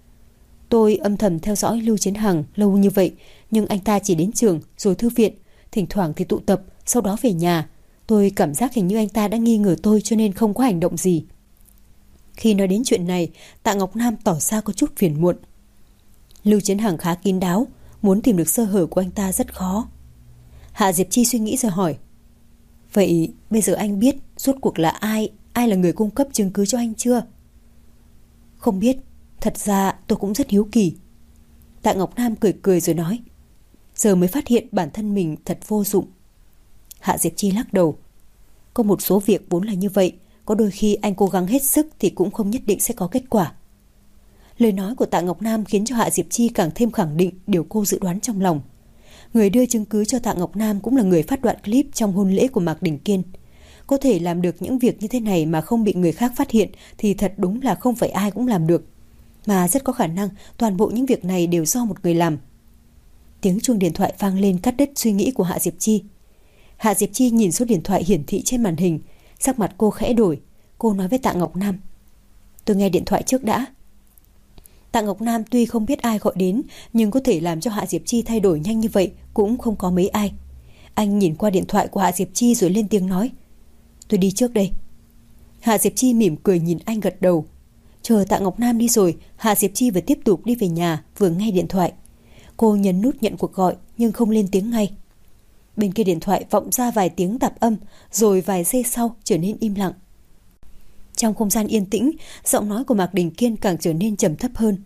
Tôi âm thầm theo dõi Lưu Chiến Hằng lâu như vậy, nhưng anh ta chỉ đến trường rồi thư viện, thỉnh thoảng thì tụ tập, sau đó về nhà. Tôi cảm giác hình như anh ta đã nghi ngờ tôi cho nên không có hành động gì. Khi nói đến chuyện này, Tạ Ngọc Nam tỏ ra có chút phiền muộn. Lưu Chiến Hằng khá kín đáo, muốn tìm được sơ hở của anh ta rất khó. Hạ Diệp Chi suy nghĩ rồi hỏi. Vậy bây giờ anh biết rốt cuộc là ai là người cung cấp chứng cứ cho anh chưa? Không biết, thật ra tôi cũng rất hiếu kỳ. Tạ Ngọc Nam cười cười rồi nói. Giờ mới phát hiện bản thân mình thật vô dụng. Hạ Diệp Chi lắc đầu. Có một số việc vốn là như vậy, có đôi khi anh cố gắng hết sức thì cũng không nhất định sẽ có kết quả. Lời nói của Tạ Ngọc Nam khiến cho Hạ Diệp Chi càng thêm khẳng định điều cô dự đoán trong lòng. Người đưa chứng cứ cho Tạ Ngọc Nam cũng là người phát đoạn clip trong hôn lễ của Mạc Đình Kiên. Có thể làm được những việc như thế này mà không bị người khác phát hiện thì thật đúng là không phải ai cũng làm được. Mà rất có khả năng toàn bộ những việc này đều do một người làm. Tiếng chuông điện thoại vang lên cắt đứt suy nghĩ của Hạ Diệp Chi. Hạ Diệp Chi nhìn số điện thoại hiển thị trên màn hình, sắc mặt cô khẽ đổi. Cô nói với Tạ Ngọc Nam. Tôi nghe điện thoại trước đã. Tạ Ngọc Nam tuy không biết ai gọi đến, nhưng có thể làm cho Hạ Diệp Chi thay đổi nhanh như vậy cũng không có mấy ai. Anh nhìn qua điện thoại của Hạ Diệp Chi rồi lên tiếng nói. Tôi đi trước đây. Hạ Diệp Chi mỉm cười nhìn anh gật đầu. Chờ Tạ Ngọc Nam đi rồi, Hạ Diệp Chi vừa tiếp tục đi về nhà vừa nghe điện thoại. Cô nhấn nút nhận cuộc gọi nhưng không lên tiếng ngay. Bên kia điện thoại vọng ra vài tiếng tạp âm, rồi vài giây sau trở nên im lặng. Trong không gian yên tĩnh, giọng nói của Mạc Đình Kiên càng trở nên trầm thấp hơn.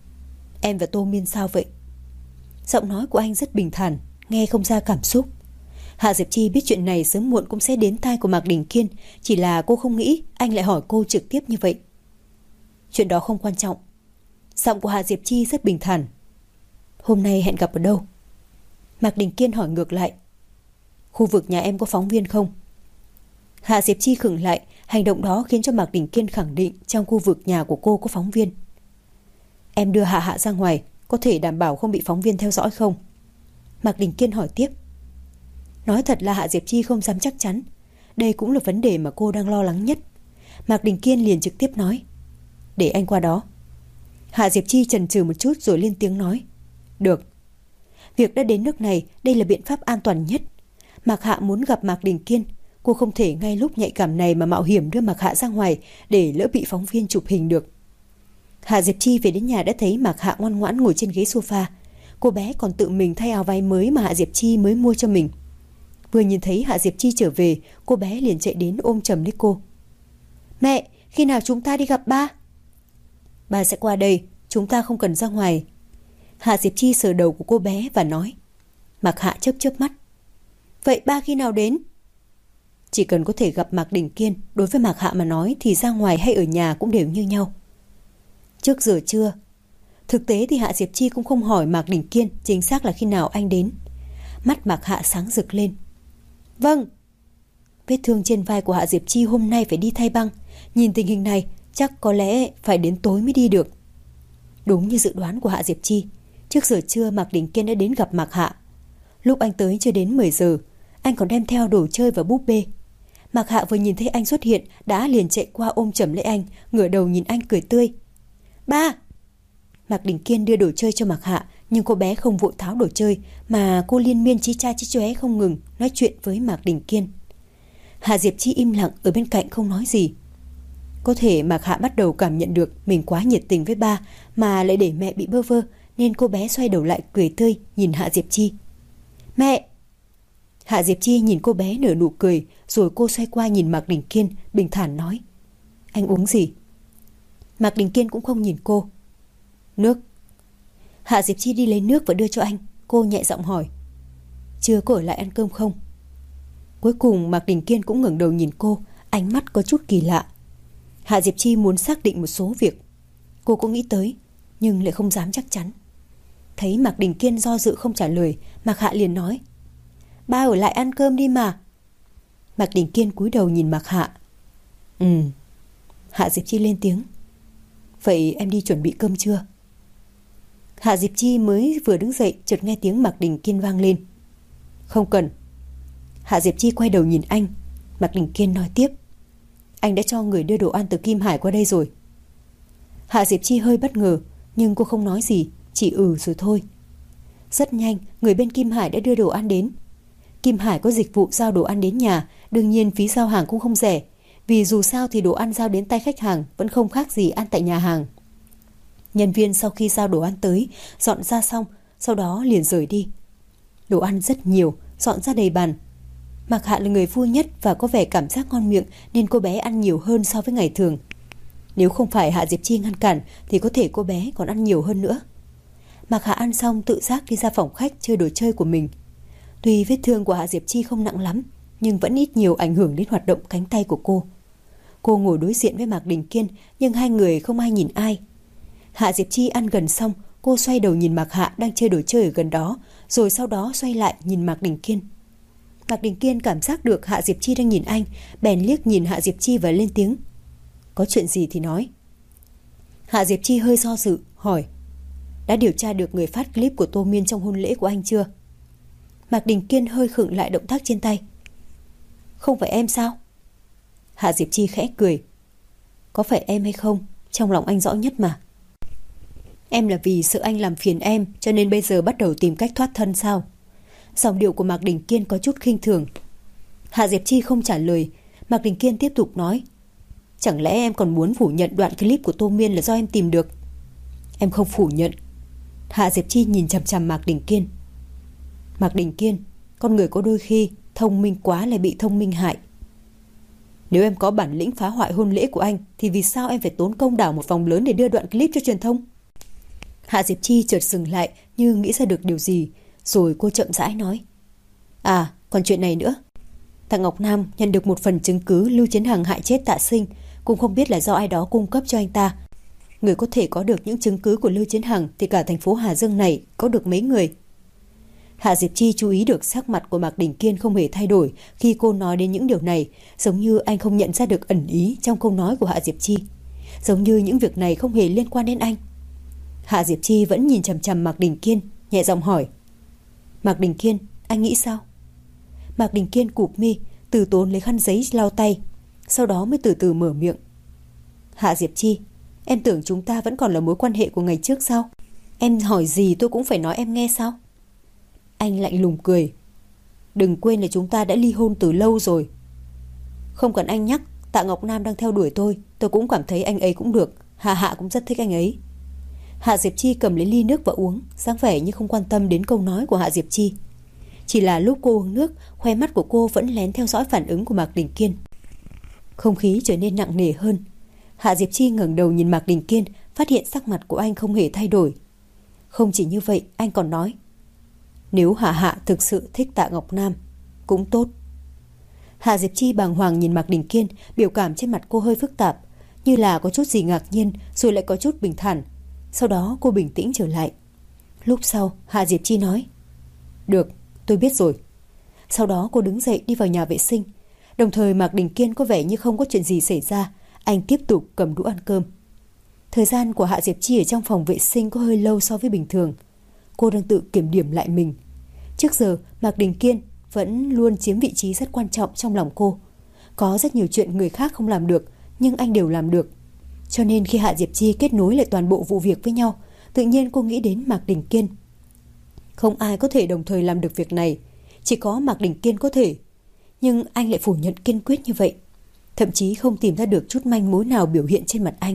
Em và Tô Miên sao vậy? Giọng nói của anh rất bình thản, nghe không ra cảm xúc. Hạ Diệp Chi biết chuyện này sớm muộn cũng sẽ đến tai của Mạc Đình Kiên, chỉ là cô không nghĩ anh lại hỏi cô trực tiếp như vậy. Chuyện đó không quan trọng. Giọng của Hạ Diệp Chi rất bình thản. Hôm nay hẹn gặp ở đâu? Mạc Đình Kiên hỏi ngược lại. Khu vực nhà em có phóng viên không? Hạ Diệp Chi khựng lại, hành động đó khiến cho Mạc Đình Kiên khẳng định trong khu vực nhà của cô có phóng viên. Em đưa Hạ ra ngoài, có thể đảm bảo không bị phóng viên theo dõi không? Mạc Đình Kiên hỏi tiếp. Nói thật là Hạ Diệp Chi không dám chắc chắn. Đây cũng là vấn đề mà cô đang lo lắng nhất. Mạc Đình Kiên liền trực tiếp nói. Để anh qua đó. Hạ Diệp Chi chần chừ một chút rồi lên tiếng nói. Được. Việc đã đến nước này, đây là biện pháp an toàn nhất. Mạc Hạ muốn gặp Mạc Đình Kiên. Cô không thể ngay lúc nhạy cảm này mà mạo hiểm đưa Mạc Hạ ra ngoài để lỡ bị phóng viên chụp hình được. Hạ Diệp Chi về đến nhà đã thấy Mạc Hạ ngoan ngoãn ngồi trên ghế sofa. Cô bé còn tự mình thay áo váy mới mà Hạ Diệp Chi mới mua cho mình. Vừa nhìn thấy Hạ Diệp Chi trở về, cô bé liền chạy đến ôm chầm lấy cô. Mẹ, khi nào chúng ta đi gặp ba? Ba sẽ qua đây, chúng ta không cần ra ngoài. Hạ Diệp Chi sờ đầu của cô bé và nói. Mạc Hạ chớp chớp mắt. Vậy ba khi nào đến? Chỉ cần có thể gặp Mạc Đình Kiên, đối với Mạc Hạ mà nói thì ra ngoài hay ở nhà cũng đều như nhau. Trước giờ trưa. Thực tế thì Hạ Diệp Chi cũng không hỏi Mạc Đình Kiên chính xác là khi nào anh đến. Mắt Mạc Hạ sáng rực lên. Vâng. Vết thương trên vai của Hạ Diệp Chi hôm nay phải đi thay băng. Nhìn tình hình này chắc có lẽ phải đến tối mới đi được. Đúng như dự đoán của Hạ Diệp Chi, trước giờ trưa Mạc Đình Kiên đã đến gặp Mạc Hạ. Lúc anh tới chưa đến 10 giờ, anh còn đem theo đồ chơi và búp bê. Mạc Hạ vừa nhìn thấy anh xuất hiện đã liền chạy qua ôm chầm lấy anh, ngửa đầu nhìn anh cười tươi. Ba! Mạc Đình Kiên đưa đồ chơi cho Mạc Hạ, nhưng cô bé không vội tháo đồ chơi mà cô liên miên chí cha chí chóe không ngừng nói chuyện với Mạc Đình Kiên. Hạ Diệp Chi im lặng ở bên cạnh không nói gì. Có thể Mạc Hạ bắt đầu cảm nhận được mình quá nhiệt tình với ba mà lại để mẹ bị bơ vơ, nên cô bé xoay đầu lại cười tươi nhìn Hạ Diệp Chi. Mẹ! Hạ Diệp Chi nhìn cô bé nở nụ cười, rồi cô xoay qua nhìn Mạc Đình Kiên, bình thản nói. Anh uống gì? Mạc Đình Kiên cũng không nhìn cô. Nước. Hạ Diệp Chi đi lấy nước và đưa cho anh. Cô nhẹ giọng hỏi. Chưa có ở lại ăn cơm không? Cuối cùng Mạc Đình Kiên cũng ngẩng đầu nhìn cô, ánh mắt có chút kỳ lạ. Hạ Diệp Chi muốn xác định một số việc. Cô cũng nghĩ tới, nhưng lại không dám chắc chắn. Thấy Mạc Đình Kiên do dự không trả lời, Mạc Hạ liền nói. Ba ở lại ăn cơm đi mà. Mạc Đình Kiên cúi đầu nhìn Mạc Hạ. Hạ Diệp Chi lên tiếng. Vậy em đi chuẩn bị cơm chưa? Hạ Diệp Chi mới vừa đứng dậy chợt nghe tiếng Mạc Đình Kiên vang lên. Không cần. Hạ Diệp Chi quay đầu nhìn anh. Mạc Đình Kiên nói tiếp. Anh đã cho người đưa đồ ăn từ Kim Hải qua đây rồi. Hạ Diệp Chi hơi bất ngờ, nhưng cô không nói gì, chỉ rồi thôi. Rất nhanh, người bên Kim Hải đã đưa đồ ăn đến. Kim Hải có dịch vụ giao đồ ăn đến nhà, đương nhiên phí giao hàng cũng không rẻ, vì dù sao thì đồ ăn giao đến tay khách hàng vẫn không khác gì ăn tại nhà hàng. Nhân viên sau khi giao đồ ăn tới, dọn ra xong, sau đó liền rời đi. Đồ ăn rất nhiều, dọn ra đầy bàn. Mạc Hạ là người vui nhất và có vẻ cảm giác ngon miệng, nên cô bé ăn nhiều hơn so với ngày thường. Nếu không phải Hạ Diệp Chi ngăn cản thì có thể cô bé còn ăn nhiều hơn nữa. Mạc Hạ ăn xong tự giác đi ra phòng khách chơi đồ chơi của mình. Tuy vết thương của Hạ Diệp Chi không nặng lắm, nhưng vẫn ít nhiều ảnh hưởng đến hoạt động cánh tay của cô. Cô ngồi đối diện với Mạc Đình Kiên, nhưng hai người không ai nhìn ai. Hạ Diệp Chi ăn gần xong, cô xoay đầu nhìn Mạc Hạ đang chơi đồ chơi ở gần đó, rồi sau đó xoay lại nhìn Mạc Đình Kiên. Mạc Đình Kiên cảm giác được Hạ Diệp Chi đang nhìn anh, bèn liếc nhìn Hạ Diệp Chi và lên tiếng. Có chuyện gì thì nói. Hạ Diệp Chi hơi do dự, hỏi. Đã điều tra được người phát clip của Tô Miên trong hôn lễ của anh chưa? Mạc Đình Kiên hơi khựng lại động tác trên tay. Không phải em sao? Hạ Diệp Chi khẽ cười. Có phải em hay không, trong lòng anh rõ nhất mà. Em là vì sợ anh làm phiền em, cho nên bây giờ bắt đầu tìm cách thoát thân sao? Giọng điệu của Mạc Đình Kiên có chút khinh thường. Hạ Diệp Chi không trả lời. Mạc Đình Kiên tiếp tục nói. Chẳng lẽ em còn muốn phủ nhận đoạn clip của Tô Miên là do em tìm được? Em không phủ nhận. Hạ Diệp Chi nhìn chằm chằm Mạc Đình Kiên. Mạc Đình Kiên, con người có đôi khi thông minh quá lại bị thông minh hại. Nếu em có bản lĩnh phá hoại hôn lễ của anh thì vì sao em phải tốn công đảo một vòng lớn để đưa đoạn clip cho truyền thông? Hạ Diệp Chi chợt dừng lại như nghĩ ra được điều gì, rồi cô chậm rãi nói. À, còn chuyện này nữa. Tạ Ngọc Nam nhận được một phần chứng cứ Lưu Chiến Hằng hại chết Tạ Sinh, cũng không biết là do ai đó cung cấp cho anh ta. Người có thể có được những chứng cứ của Lưu Chiến Hằng thì cả thành phố Hà Dương này có được mấy người. Hạ Diệp Chi chú ý được sắc mặt của Mạc Đình Kiên không hề thay đổi khi cô nói đến những điều này, giống như anh không nhận ra được ẩn ý trong câu nói của Hạ Diệp Chi, giống như những việc này không hề liên quan đến anh. Hạ Diệp Chi vẫn nhìn chằm chằm Mạc Đình Kiên, nhẹ giọng hỏi. Mạc Đình Kiên, anh nghĩ sao? Mạc Đình Kiên cụp mi, từ tốn lấy khăn giấy lau tay, sau đó mới từ từ mở miệng. Hạ Diệp Chi, em tưởng chúng ta vẫn còn là mối quan hệ của ngày trước sao? Em hỏi gì tôi cũng phải nói em nghe sao? Anh lạnh lùng cười. Đừng quên là chúng ta đã ly hôn từ lâu rồi. Không cần anh nhắc, Tạ Ngọc Nam đang theo đuổi tôi cũng cảm thấy anh ấy cũng được. Hạ cũng rất thích anh ấy. Hạ Diệp Chi cầm lấy ly nước và uống, dáng vẻ như không quan tâm đến câu nói của Hạ Diệp Chi. Chỉ là lúc cô uống nước, khoe mắt của cô vẫn lén theo dõi phản ứng của Mạc Đình Kiên. Không khí trở nên nặng nề hơn. Hạ Diệp Chi ngẩng đầu nhìn Mạc Đình Kiên, phát hiện sắc mặt của anh không hề thay đổi. Không chỉ như vậy, anh còn nói. Nếu Hạ thực sự thích Tạ Ngọc Nam, cũng tốt. Hạ Diệp Chi bàng hoàng nhìn Mạc Đình Kiên, biểu cảm trên mặt cô hơi phức tạp, như là có chút gì ngạc nhiên, rồi lại có chút bình thản. Sau đó cô bình tĩnh trở lại. Lúc sau Hạ Diệp Chi nói: Được, tôi biết rồi. Sau đó cô đứng dậy đi vào nhà vệ sinh. Đồng thời Mạc Đình Kiên có vẻ như không có chuyện gì xảy ra. Anh tiếp tục cầm đũa ăn cơm. Thời gian của Hạ Diệp Chi ở trong phòng vệ sinh có hơi lâu so với bình thường. Cô đang tự kiểm điểm lại mình. Trước giờ Mạc Đình Kiên vẫn luôn chiếm vị trí rất quan trọng trong lòng cô. Có rất nhiều chuyện người khác không làm được, nhưng anh đều làm được. Cho nên khi Hạ Diệp Chi kết nối lại toàn bộ vụ việc với nhau, tự nhiên cô nghĩ đến Mạc Đình Kiên. Không ai có thể đồng thời làm được việc này, chỉ có Mạc Đình Kiên có thể. Nhưng anh lại phủ nhận kiên quyết như vậy, thậm chí không tìm ra được chút manh mối nào biểu hiện trên mặt anh.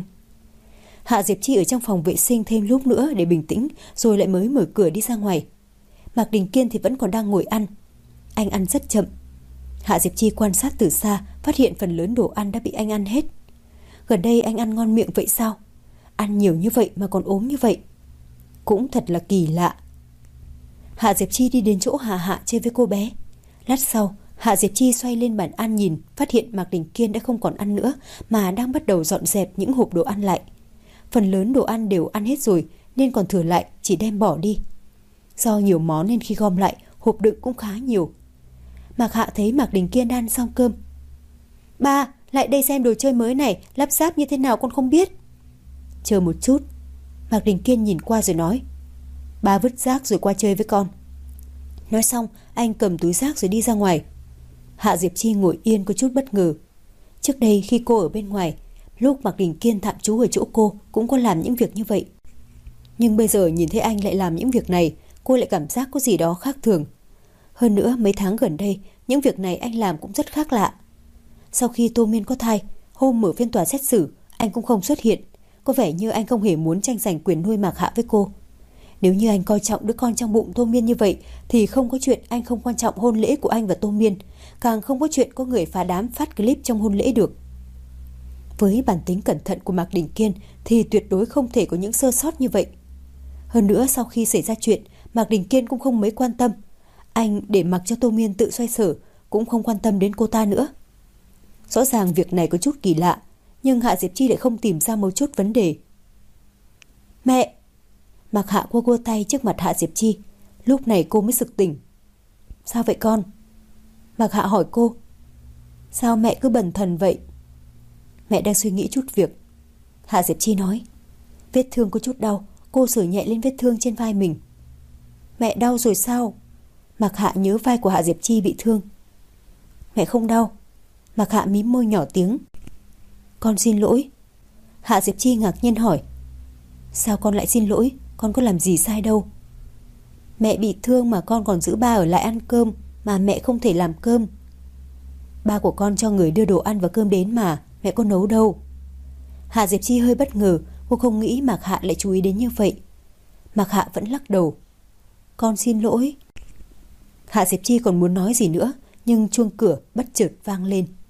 Hạ Diệp Chi ở trong phòng vệ sinh thêm lúc nữa để bình tĩnh, rồi lại mới mở cửa đi ra ngoài. Mạc Đình Kiên thì vẫn còn đang ngồi ăn. Anh ăn rất chậm. Hạ Diệp Chi quan sát từ xa, phát hiện phần lớn đồ ăn đã bị anh ăn hết. Gần đây anh ăn ngon miệng vậy sao? Ăn nhiều như vậy mà còn ốm như vậy. Cũng thật là kỳ lạ. Hạ Diệp Chi đi đến chỗ Hạ Hạ chơi với cô bé. Lát sau, Hạ Diệp Chi xoay lên bàn ăn nhìn, phát hiện Mạc Đình Kiên đã không còn ăn nữa mà đang bắt đầu dọn dẹp những hộp đồ ăn lại. Phần lớn đồ ăn đều ăn hết rồi, nên còn thừa lại chỉ đem bỏ đi. Do nhiều món nên khi gom lại, hộp đựng cũng khá nhiều. Mạc Hạ thấy Mạc Đình Kiên ăn xong cơm. Ba, lại đây xem đồ chơi mới này, lắp ráp như thế nào con không biết. Chờ một chút. Mạc Đình Kiên nhìn qua rồi nói: Ba vứt rác rồi qua chơi với con. Nói xong, anh cầm túi rác rồi đi ra ngoài. Hạ Diệp Chi ngồi yên có chút bất ngờ. Trước đây khi cô ở bên ngoài, lúc Mạc Đình Kiên tạm trú ở chỗ cô cũng có làm những việc như vậy. Nhưng bây giờ nhìn thấy anh lại làm những việc này, cô lại cảm giác có gì đó khác thường. Hơn nữa mấy tháng gần đây, những việc này anh làm cũng rất khác lạ. Sau khi Tô Miên có thai, hôm mở phiên tòa xét xử, anh cũng không xuất hiện. Có vẻ như anh không hề muốn tranh giành quyền nuôi Mạc Hạ với cô. Nếu như anh coi trọng đứa con trong bụng Tô Miên như vậy, thì không có chuyện anh không quan trọng hôn lễ của anh và Tô Miên, càng không có chuyện có người phá đám phát clip trong hôn lễ được. Với bản tính cẩn thận của Mạc Đình Kiên thì tuyệt đối không thể có những sơ sót như vậy. Hơn nữa sau khi xảy ra chuyện, Mạc Đình Kiên cũng không mấy quan tâm. Anh để mặc cho Tô Miên tự xoay sở, cũng không quan tâm đến cô ta nữa. Rõ ràng việc này có chút kỳ lạ, nhưng Hạ Diệp Chi lại không tìm ra một chút vấn đề. Mẹ! Mạc Hạ quơ tay trước mặt Hạ Diệp Chi. Lúc này cô mới sực tỉnh. Sao vậy con? Mạc Hạ hỏi cô. Sao mẹ cứ bần thần vậy? Mẹ đang suy nghĩ chút việc. Hạ Diệp Chi nói. Vết thương có chút đau. Cô sửa nhẹ lên vết thương trên vai mình. Mẹ đau rồi sao? Mạc Hạ nhớ vai của Hạ Diệp Chi bị thương. Mẹ không đau. Mạc Hạ mím môi nhỏ tiếng. Con xin lỗi. Hạ Diệp Chi ngạc nhiên hỏi. Sao con lại xin lỗi? Con có làm gì sai đâu. Mẹ bị thương mà con còn giữ ba ở lại ăn cơm, mà mẹ không thể làm cơm. Ba của con cho người đưa đồ ăn và cơm đến mà, mẹ có nấu đâu. Hạ Diệp Chi hơi bất ngờ. Cô không nghĩ Mạc Hạ lại chú ý đến như vậy. Mạc Hạ vẫn lắc đầu. Con xin lỗi. Hạ Diệp Chi còn muốn nói gì nữa, nhưng chuông cửa bất chợt vang lên.